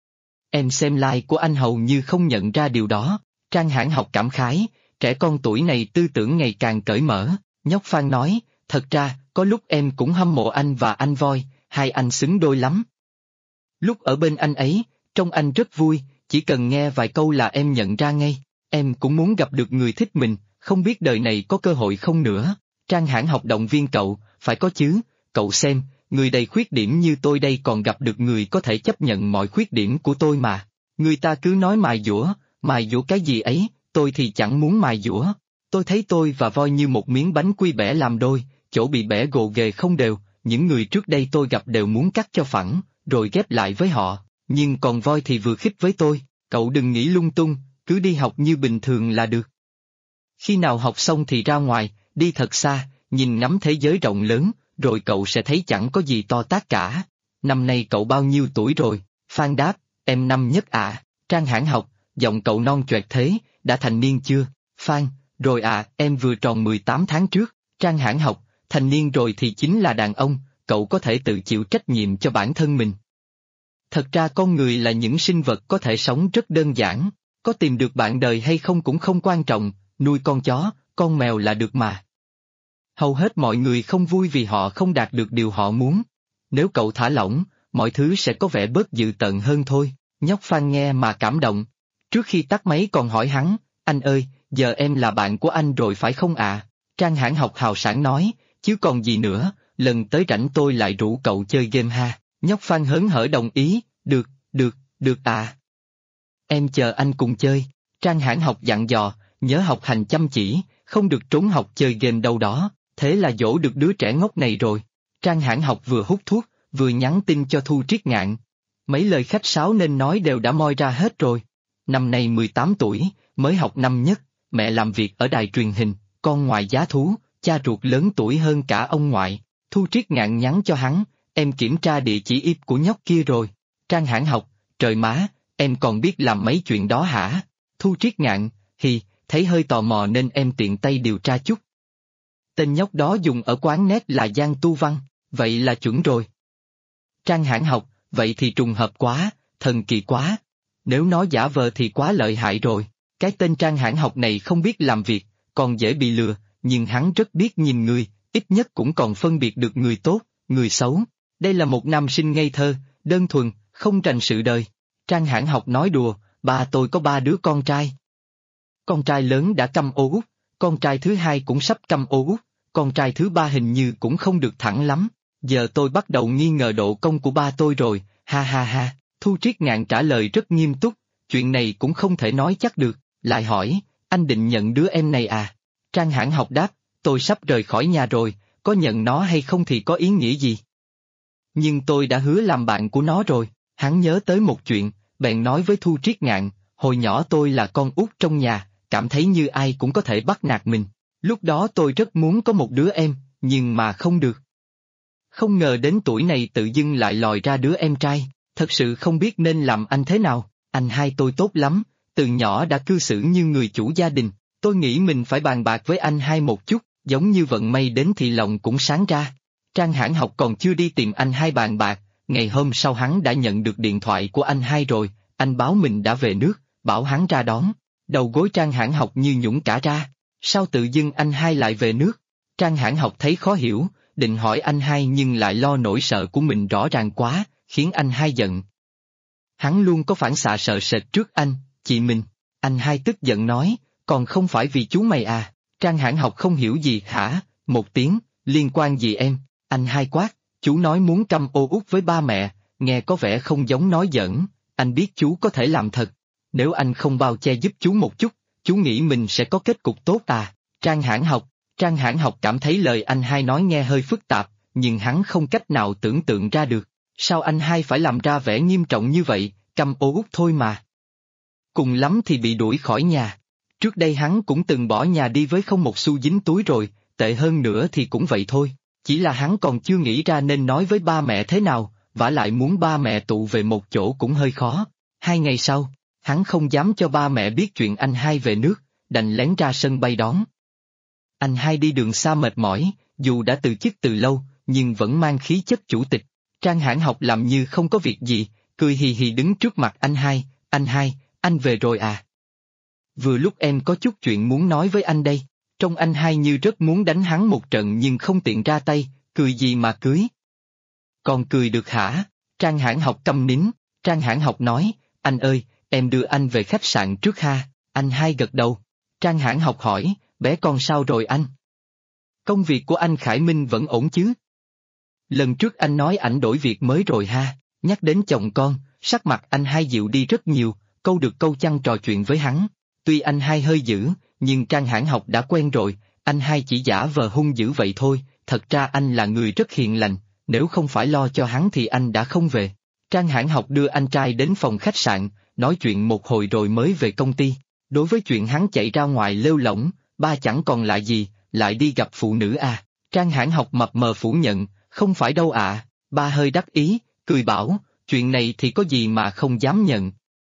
Em xem like của anh hầu như không nhận ra điều đó, Trang Hãn Học cảm khái, trẻ con tuổi này tư tưởng ngày càng cởi mở, nhóc Phan nói, thật ra, có lúc em cũng hâm mộ anh và anh Voi, hai anh xứng đôi lắm. Lúc ở bên anh ấy, trông anh rất vui, chỉ cần nghe vài câu là em nhận ra ngay, em cũng muốn gặp được người thích mình, không biết đời này có cơ hội không nữa. Trang Hãn Học động viên cậu, phải có chứ, cậu xem, người đầy khuyết điểm như tôi đây còn gặp được người có thể chấp nhận mọi khuyết điểm của tôi mà. Người ta cứ nói mài dũa cái gì ấy, tôi thì chẳng muốn mài dũa. Tôi thấy tôi và Voi như một miếng bánh quy bẻ làm đôi, chỗ bị bẻ gồ ghề không đều, những người trước đây tôi gặp đều muốn cắt cho phẳng, rồi ghép lại với họ, nhưng còn Voi thì vừa khích với tôi, cậu đừng nghĩ lung tung, cứ đi học như bình thường là được. Khi nào học xong thì ra ngoài, đi thật xa, nhìn ngắm thế giới rộng lớn, rồi cậu sẽ thấy chẳng có gì to tát cả. Năm nay cậu bao nhiêu tuổi rồi? Phan đáp, em năm nhất ạ. Trang Hãn Học, giọng cậu non choẹt thế, đã thành niên chưa? Phan, rồi em vừa tròn 18 tháng trước. Trang Hãn Học, thành niên rồi thì chính là đàn ông, cậu có thể tự chịu trách nhiệm cho bản thân mình. Thật ra con người là những sinh vật có thể sống rất đơn giản, có tìm được bạn đời hay không cũng không quan trọng, nuôi con chó, con mèo là được mà. Hầu hết mọi người không vui vì họ không đạt được điều họ muốn. Nếu cậu thả lỏng, mọi thứ sẽ có vẻ bớt dữ tợn hơn thôi. Nhóc Phan nghe mà cảm động. Trước khi tắt máy còn hỏi hắn, anh ơi, giờ em là bạn của anh rồi phải không ạ? Trang Hãn Học hào sảng nói, chứ còn gì nữa, lần tới rảnh tôi lại rủ cậu chơi game ha. Nhóc Phan hớn hở đồng ý, được à. Em chờ anh cùng chơi. Trang Hãn Học dặn dò, nhớ học hành chăm chỉ, không được trốn học chơi game đâu đó, thế là dỗ được đứa trẻ ngốc này rồi. Trang Hãn Học vừa hút thuốc, vừa nhắn tin cho Thu Triết Ngạn. Mấy lời khách sáo nên nói đều đã moi ra hết rồi. Năm nay 18 tuổi, mới học năm nhất, mẹ làm việc ở đài truyền hình, con ngoài giá thú, cha ruột lớn tuổi hơn cả ông ngoại. Thu Triết Ngạn nhắn cho hắn, em kiểm tra địa chỉ IP của nhóc kia rồi. Trang Hãn Học, trời má, em còn biết làm mấy chuyện đó hả? Thu Triết Ngạn, thấy hơi tò mò nên em tiện tay điều tra chút. Tên nhóc đó dùng ở quán net là Giang Tu Văn, vậy là chuẩn rồi. Trang Hãn Học, vậy thì trùng hợp quá, thần kỳ quá. Nếu nó giả vờ thì quá lợi hại rồi. Cái tên Trang Hãn Học này không biết làm việc, còn dễ bị lừa, nhưng hắn rất biết nhìn người, ít nhất cũng còn phân biệt được người tốt, người xấu. Đây là một nam sinh ngây thơ, đơn thuần, không trành sự đời. Trang Hãn Học nói đùa, ba tôi có 3 đứa con trai. Con trai lớn đã căm ô út, con trai thứ hai cũng sắp căm ô út, con trai thứ ba hình như cũng không được thẳng lắm. Giờ tôi bắt đầu nghi ngờ độ công của ba tôi rồi, ha ha ha. Thu Triết Ngạn trả lời rất nghiêm túc, chuyện này cũng không thể nói chắc được, lại hỏi, anh định nhận đứa em này à? Trang Hãn Học đáp, tôi sắp rời khỏi nhà rồi, có nhận nó hay không thì có ý nghĩa gì? Nhưng tôi đã hứa làm bạn của nó rồi. Hắn nhớ tới một chuyện, bèn nói với Thu Triết Ngạn, hồi nhỏ tôi là con út trong nhà, cảm thấy như ai cũng có thể bắt nạt mình. Lúc đó tôi rất muốn có một đứa em, nhưng mà không được. Không ngờ đến tuổi này tự dưng lại lòi ra đứa em trai, thật sự không biết nên làm anh thế nào. Anh hai tôi tốt lắm, từ nhỏ đã cư xử như người chủ gia đình, tôi nghĩ mình phải bàn bạc với anh hai một chút, giống như vận may đến thì lòng cũng sáng ra. Trang Hãn Học còn chưa đi tìm anh hai bàn bạc, ngày hôm sau hắn đã nhận được điện thoại của anh hai rồi, anh báo mình đã về nước, bảo hắn ra đón. Đầu gối Trang Hãn Học như nhũng cả ra, sao tự dưng anh hai lại về nước? Trang Hãn Học thấy khó hiểu, định hỏi anh hai nhưng lại lo nỗi sợ của mình rõ ràng quá, khiến anh hai giận. Hắn luôn có phản xạ sợ sệt trước anh, chị mình. Anh hai tức giận nói, còn không phải vì chú mày à? Trang Hãn Học không hiểu gì hả? Một tiếng, liên quan gì em? Anh hai quát, chú nói muốn căm ô út với ba mẹ, nghe có vẻ không giống nói giỡn, anh biết chú có thể làm thật. Nếu anh không bao che giúp chú một chút, chú nghĩ mình sẽ có kết cục tốt à? Trang Hãn Học cảm thấy lời anh hai nói nghe hơi phức tạp, nhưng hắn không cách nào tưởng tượng ra được. Sao anh hai phải làm ra vẻ nghiêm trọng như vậy, căm ô út thôi mà. Cùng lắm thì bị đuổi khỏi nhà. Trước đây hắn cũng từng bỏ nhà đi với không một xu dính túi rồi, tệ hơn nữa thì cũng vậy thôi. Chỉ là hắn còn chưa nghĩ ra nên nói với ba mẹ thế nào, vả lại muốn ba mẹ tụ về một chỗ cũng hơi khó. 2 ngày sau, hắn không dám cho ba mẹ biết chuyện anh hai về nước, đành lén ra sân bay đón. Anh hai đi đường xa mệt mỏi, dù đã từ chức từ lâu, nhưng vẫn mang khí chất chủ tịch. Trang Hãn Học làm như không có việc gì, cười hì hì đứng trước mặt anh hai, anh về rồi à? Vừa lúc em có chút chuyện muốn nói với anh đây. Trông anh hai như rất muốn đánh hắn một trận nhưng không tiện ra tay, cười gì mà cưới. Còn cười được hả? Trang Hãn Học câm nín, Trang Hãn Học nói, anh ơi, em đưa anh về khách sạn trước ha. Anh hai gật đầu. Trang Hãn Học hỏi, bé con sao rồi anh? Công việc của anh Khải Minh vẫn ổn chứ? Lần trước anh nói ảnh đổi việc mới rồi ha. Nhắc đến chồng con, sắc mặt anh hai dịu đi rất nhiều, câu được câu chăng trò chuyện với hắn. Tuy anh hai hơi dữ, nhưng Trang Hãn Học đã quen rồi, anh hai chỉ giả vờ hung dữ vậy thôi, thật ra anh là người rất hiền lành, nếu không phải lo cho hắn thì anh đã không về. Trang Hãn Học đưa anh trai đến phòng khách sạn, nói chuyện một hồi rồi mới về công ty. Đối với chuyện hắn chạy ra ngoài lêu lổng, ba chẳng còn lại gì, lại đi gặp phụ nữ à? Trang Hãn Học mập mờ phủ nhận, không phải đâu ạ. Ba hơi đắc ý, cười bảo, chuyện này thì có gì mà không dám nhận.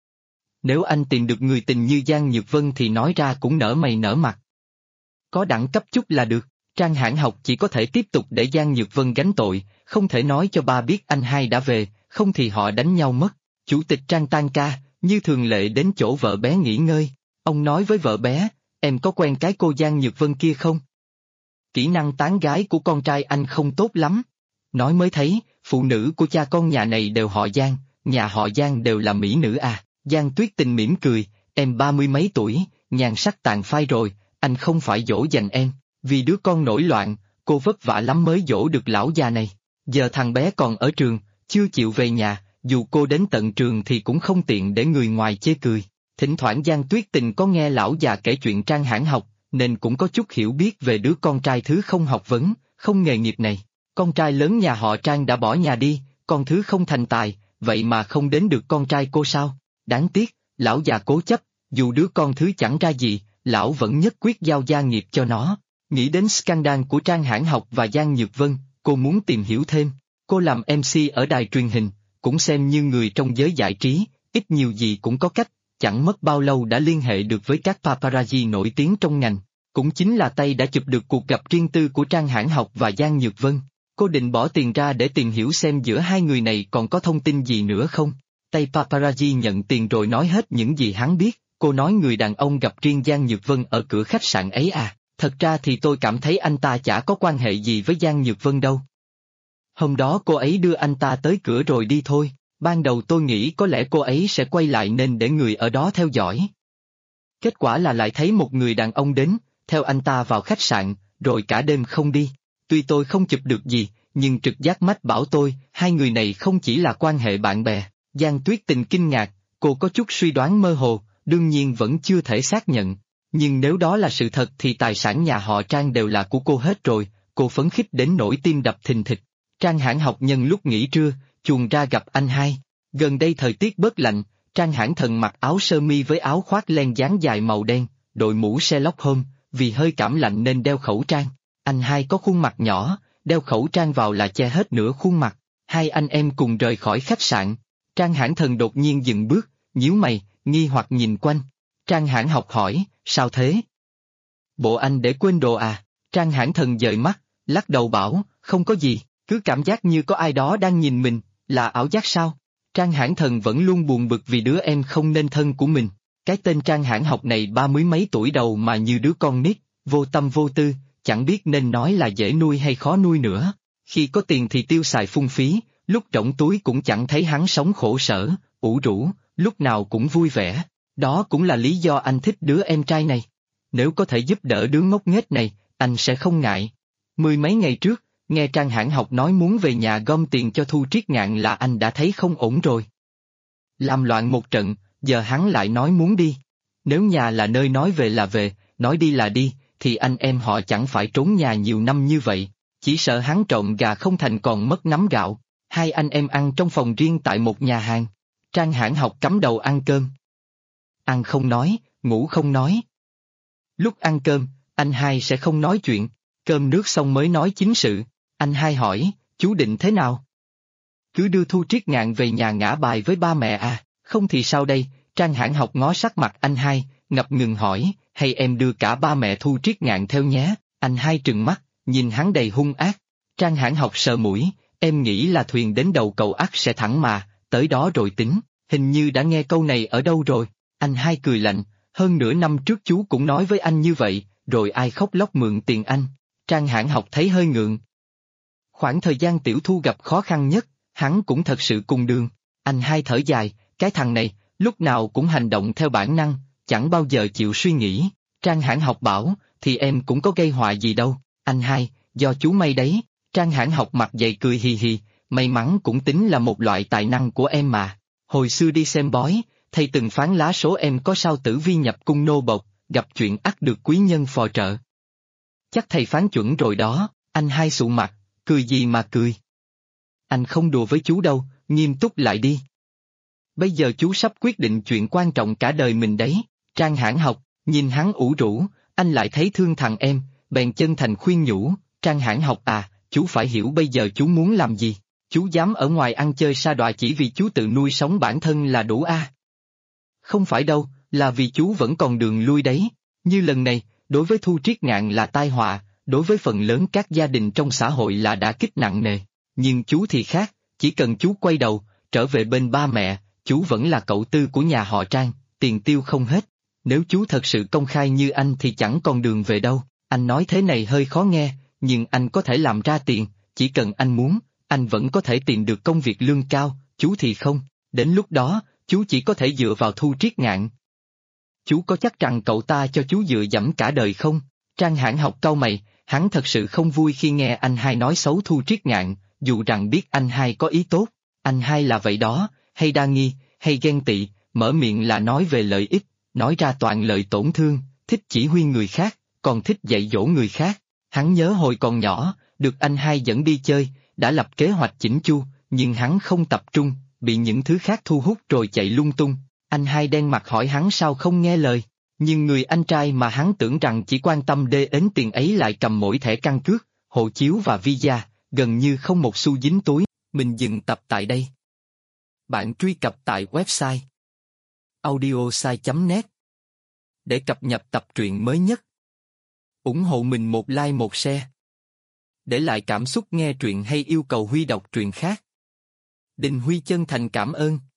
Nếu anh tìm được người tình như Giang Nhược Vân thì nói ra cũng nở mày nở mặt. Có đẳng cấp chút là được, Trang Hãn Học chỉ có thể tiếp tục để Giang Nhược Vân gánh tội, không thể nói cho ba biết anh hai đã về, không thì họ đánh nhau mất. Chủ tịch Trang tan ca, như thường lệ đến chỗ vợ bé nghỉ ngơi. Ông nói với vợ bé, em có quen cái cô Giang Nhược Vân kia không? Kỹ năng tán gái của con trai anh không tốt lắm. Nói mới thấy, phụ nữ của cha con nhà này đều họ Giang, nhà họ Giang đều là mỹ nữ à. Giang Tuyết Tình mỉm cười, em 30 mấy tuổi, nhan sắc tàn phai rồi, anh không phải dỗ dành em, vì đứa con nổi loạn, cô vất vả lắm mới dỗ được lão già này. Giờ thằng bé còn ở trường, chưa chịu về nhà, dù cô đến tận trường thì cũng không tiện để người ngoài chê cười. Thỉnh thoảng Giang Tuyết Tình có nghe lão già kể chuyện Trang Hãn Học, nên cũng có chút hiểu biết về đứa con trai thứ không học vấn, không nghề nghiệp này. Con trai lớn nhà họ Trang đã bỏ nhà đi, con thứ không thành tài, vậy mà không đến được con trai cô sao? Đáng tiếc, lão già cố chấp, dù đứa con thứ chẳng ra gì, lão vẫn nhất quyết giao gia nghiệp cho nó. Nghĩ đến scandal của Trang Hãn Học và Giang Nhược Vân, cô muốn tìm hiểu thêm. Cô làm MC ở đài truyền hình, cũng xem như người trong giới giải trí, ít nhiều gì cũng có cách, chẳng mất bao lâu đã liên hệ được với các paparazzi nổi tiếng trong ngành. Cũng chính là tay đã chụp được cuộc gặp riêng tư của Trang Hãn Học và Giang Nhược Vân. Cô định bỏ tiền ra để tìm hiểu xem giữa hai người này còn có thông tin gì nữa không. Tay paparazzi nhận tiền rồi nói hết những gì hắn biết. Cô nói người đàn ông gặp riêng Giang Nhược Vân ở cửa khách sạn ấy à, thật ra thì tôi cảm thấy anh ta chả có quan hệ gì với Giang Nhược Vân đâu. Hôm đó cô ấy đưa anh ta tới cửa rồi đi thôi. Ban đầu tôi nghĩ có lẽ cô ấy sẽ quay lại nên để người ở đó theo dõi. Kết quả là lại thấy một người đàn ông đến, theo anh ta vào khách sạn, rồi cả đêm không đi. Tuy tôi không chụp được gì, nhưng trực giác mách bảo tôi, hai người này không chỉ là quan hệ bạn bè. Giang Tuyết Tình kinh ngạc, cô có chút suy đoán mơ hồ, đương nhiên vẫn chưa thể xác nhận. Nhưng nếu đó là sự thật thì tài sản nhà họ Trang đều là của cô hết rồi, cô phấn khích đến nỗi tim đập thình thịch. Trang Hãn Học nhân lúc nghỉ trưa, chuồn ra gặp anh hai. Gần đây thời tiết bớt lạnh, Trang Hãn Thần mặc áo sơ mi với áo khoác len dáng dài màu đen, đội mũ Sherlock Holmes, vì hơi cảm lạnh nên đeo khẩu trang. Anh hai có khuôn mặt nhỏ, đeo khẩu trang vào là che hết nửa khuôn mặt. Hai anh em cùng rời khỏi khách sạn. Trang Hãn Thần đột nhiên dừng bước, nhíu mày, nghi hoặc nhìn quanh. Trang Hãn Học hỏi, sao thế? Bộ anh để quên đồ à? Trang Hãn Thần dời mắt, lắc đầu bảo, không có gì, cứ cảm giác như có ai đó đang nhìn mình, là ảo giác sao? Trang Hãn Thần vẫn luôn buồn bực vì đứa em không nên thân của mình. Cái tên Trang Hãn Học này 30 mấy tuổi đầu mà như đứa con nít, vô tâm vô tư, chẳng biết nên nói là dễ nuôi hay khó nuôi nữa. Khi có tiền thì tiêu xài phung phí, lúc rỗng túi cũng chẳng thấy hắn sống khổ sở, ủ rũ, lúc nào cũng vui vẻ. Đó cũng là lý do anh thích đứa em trai này. Nếu có thể giúp đỡ đứa ngốc nghếch này, anh sẽ không ngại. Mười mấy ngày trước, nghe Trang Hãn Học nói muốn về nhà gom tiền cho Thu Triết Ngạn là anh đã thấy không ổn rồi. Làm loạn một trận, giờ hắn lại nói muốn đi. Nếu nhà là nơi nói về là về, nói đi là đi, thì anh em họ chẳng phải trốn nhà nhiều năm như vậy. Chỉ sợ hắn trộm gà không thành còn mất nắm gạo. Hai anh em ăn trong phòng riêng tại một nhà hàng. Trang Hãn Học cắm đầu ăn cơm. Ăn không nói, ngủ không nói. Lúc ăn cơm, anh hai sẽ không nói chuyện, cơm nước xong mới nói chính sự. Anh hai hỏi, chú định thế nào? Cứ đưa Thu Triết Ngạn về nhà ngả bài với ba mẹ à, không thì sao đây? Trang Hãn Học ngó sắc mặt anh hai, ngập ngừng hỏi, hay em đưa cả ba mẹ Thu Triết Ngạn theo nhé? Anh hai trừng mắt, nhìn hắn đầy hung ác. Trang Hãn Học sờ mũi, em nghĩ là thuyền đến đầu cầu ắt sẽ thẳng mà, tới đó rồi tính, hình như đã nghe câu này ở đâu rồi. Anh hai cười lạnh, hơn nửa năm trước chú cũng nói với anh như vậy, rồi ai khóc lóc mượn tiền anh. Trang Hãn Học thấy hơi ngượng. Khoảng thời gian Tiểu Thu gặp khó khăn nhất, hắn cũng thật sự cùng đường. Anh hai thở dài, cái thằng này, lúc nào cũng hành động theo bản năng, chẳng bao giờ chịu suy nghĩ. Trang Hãn Học bảo, thì em cũng có gây họa gì đâu. Anh hai, do chú may đấy. Trang Hãn Học mặt dày cười hì hì, may mắn cũng tính là một loại tài năng của em mà. Hồi xưa đi xem bói, thầy từng phán lá số em có sao tử vi nhập cung nô bộc, gặp chuyện ắt được quý nhân phò trợ. Chắc thầy phán chuẩn rồi đó. Anh hai sụ mặt, cười gì mà cười. Anh không đùa với chú đâu, nghiêm túc lại đi. Bây giờ chú sắp quyết định chuyện quan trọng cả đời mình đấy. Trang Hãn Học, nhìn hắn ủ rũ, anh lại thấy thương thằng em, bèn chân thành khuyên nhủ, Trang Hãn Học à, chú phải hiểu bây giờ chú muốn làm gì. Chú dám ở ngoài ăn chơi sa đọa chỉ vì chú tự nuôi sống bản thân là đủ à? Không phải đâu, là vì chú vẫn còn đường lui đấy. Như lần này, đối với Thu Triết Ngạn là tai họa, đối với phần lớn các gia đình trong xã hội là đả kích nặng nề. Nhưng chú thì khác, chỉ cần chú quay đầu, trở về bên ba mẹ, chú vẫn là cậu tư của nhà họ Trang, tiền tiêu không hết. Nếu chú thật sự công khai như anh thì chẳng còn đường về đâu. Anh nói thế này hơi khó nghe, nhưng anh có thể làm ra tiền, chỉ cần anh muốn, anh vẫn có thể tìm được công việc lương cao, chú thì không. Đến lúc đó, chú chỉ có thể dựa vào Thu Triết Ngạn. Chú có chắc rằng cậu ta cho chú dựa dẫm cả đời không? Trang Hãn Học cau mày, hắn thật sự không vui khi nghe anh hai nói xấu Thu Triết Ngạn, dù rằng biết anh hai có ý tốt. Anh hai là vậy đó, hay đa nghi, hay ghen tị, mở miệng là nói về lợi ích, nói ra toàn lời tổn thương, thích chỉ huy người khác, còn thích dạy dỗ người khác. Hắn nhớ hồi còn nhỏ, được anh hai dẫn đi chơi, đã lập kế hoạch chỉnh chu, nhưng hắn không tập trung, bị những thứ khác thu hút rồi chạy lung tung. Anh hai đen mặt hỏi hắn sao không nghe lời, nhưng người anh trai mà hắn tưởng rằng chỉ quan tâm đê ến tiền ấy lại cầm mỗi thẻ căn cước, hộ chiếu và visa, gần như không một xu dính túi. Mình dừng tập tại đây. Bạn truy cập tại website audiosai.net để cập nhật tập truyện mới nhất. Ủng hộ mình một like một share. Để lại cảm xúc nghe truyện hay yêu cầu Huy đọc truyện khác. Đình Huy chân thành cảm ơn.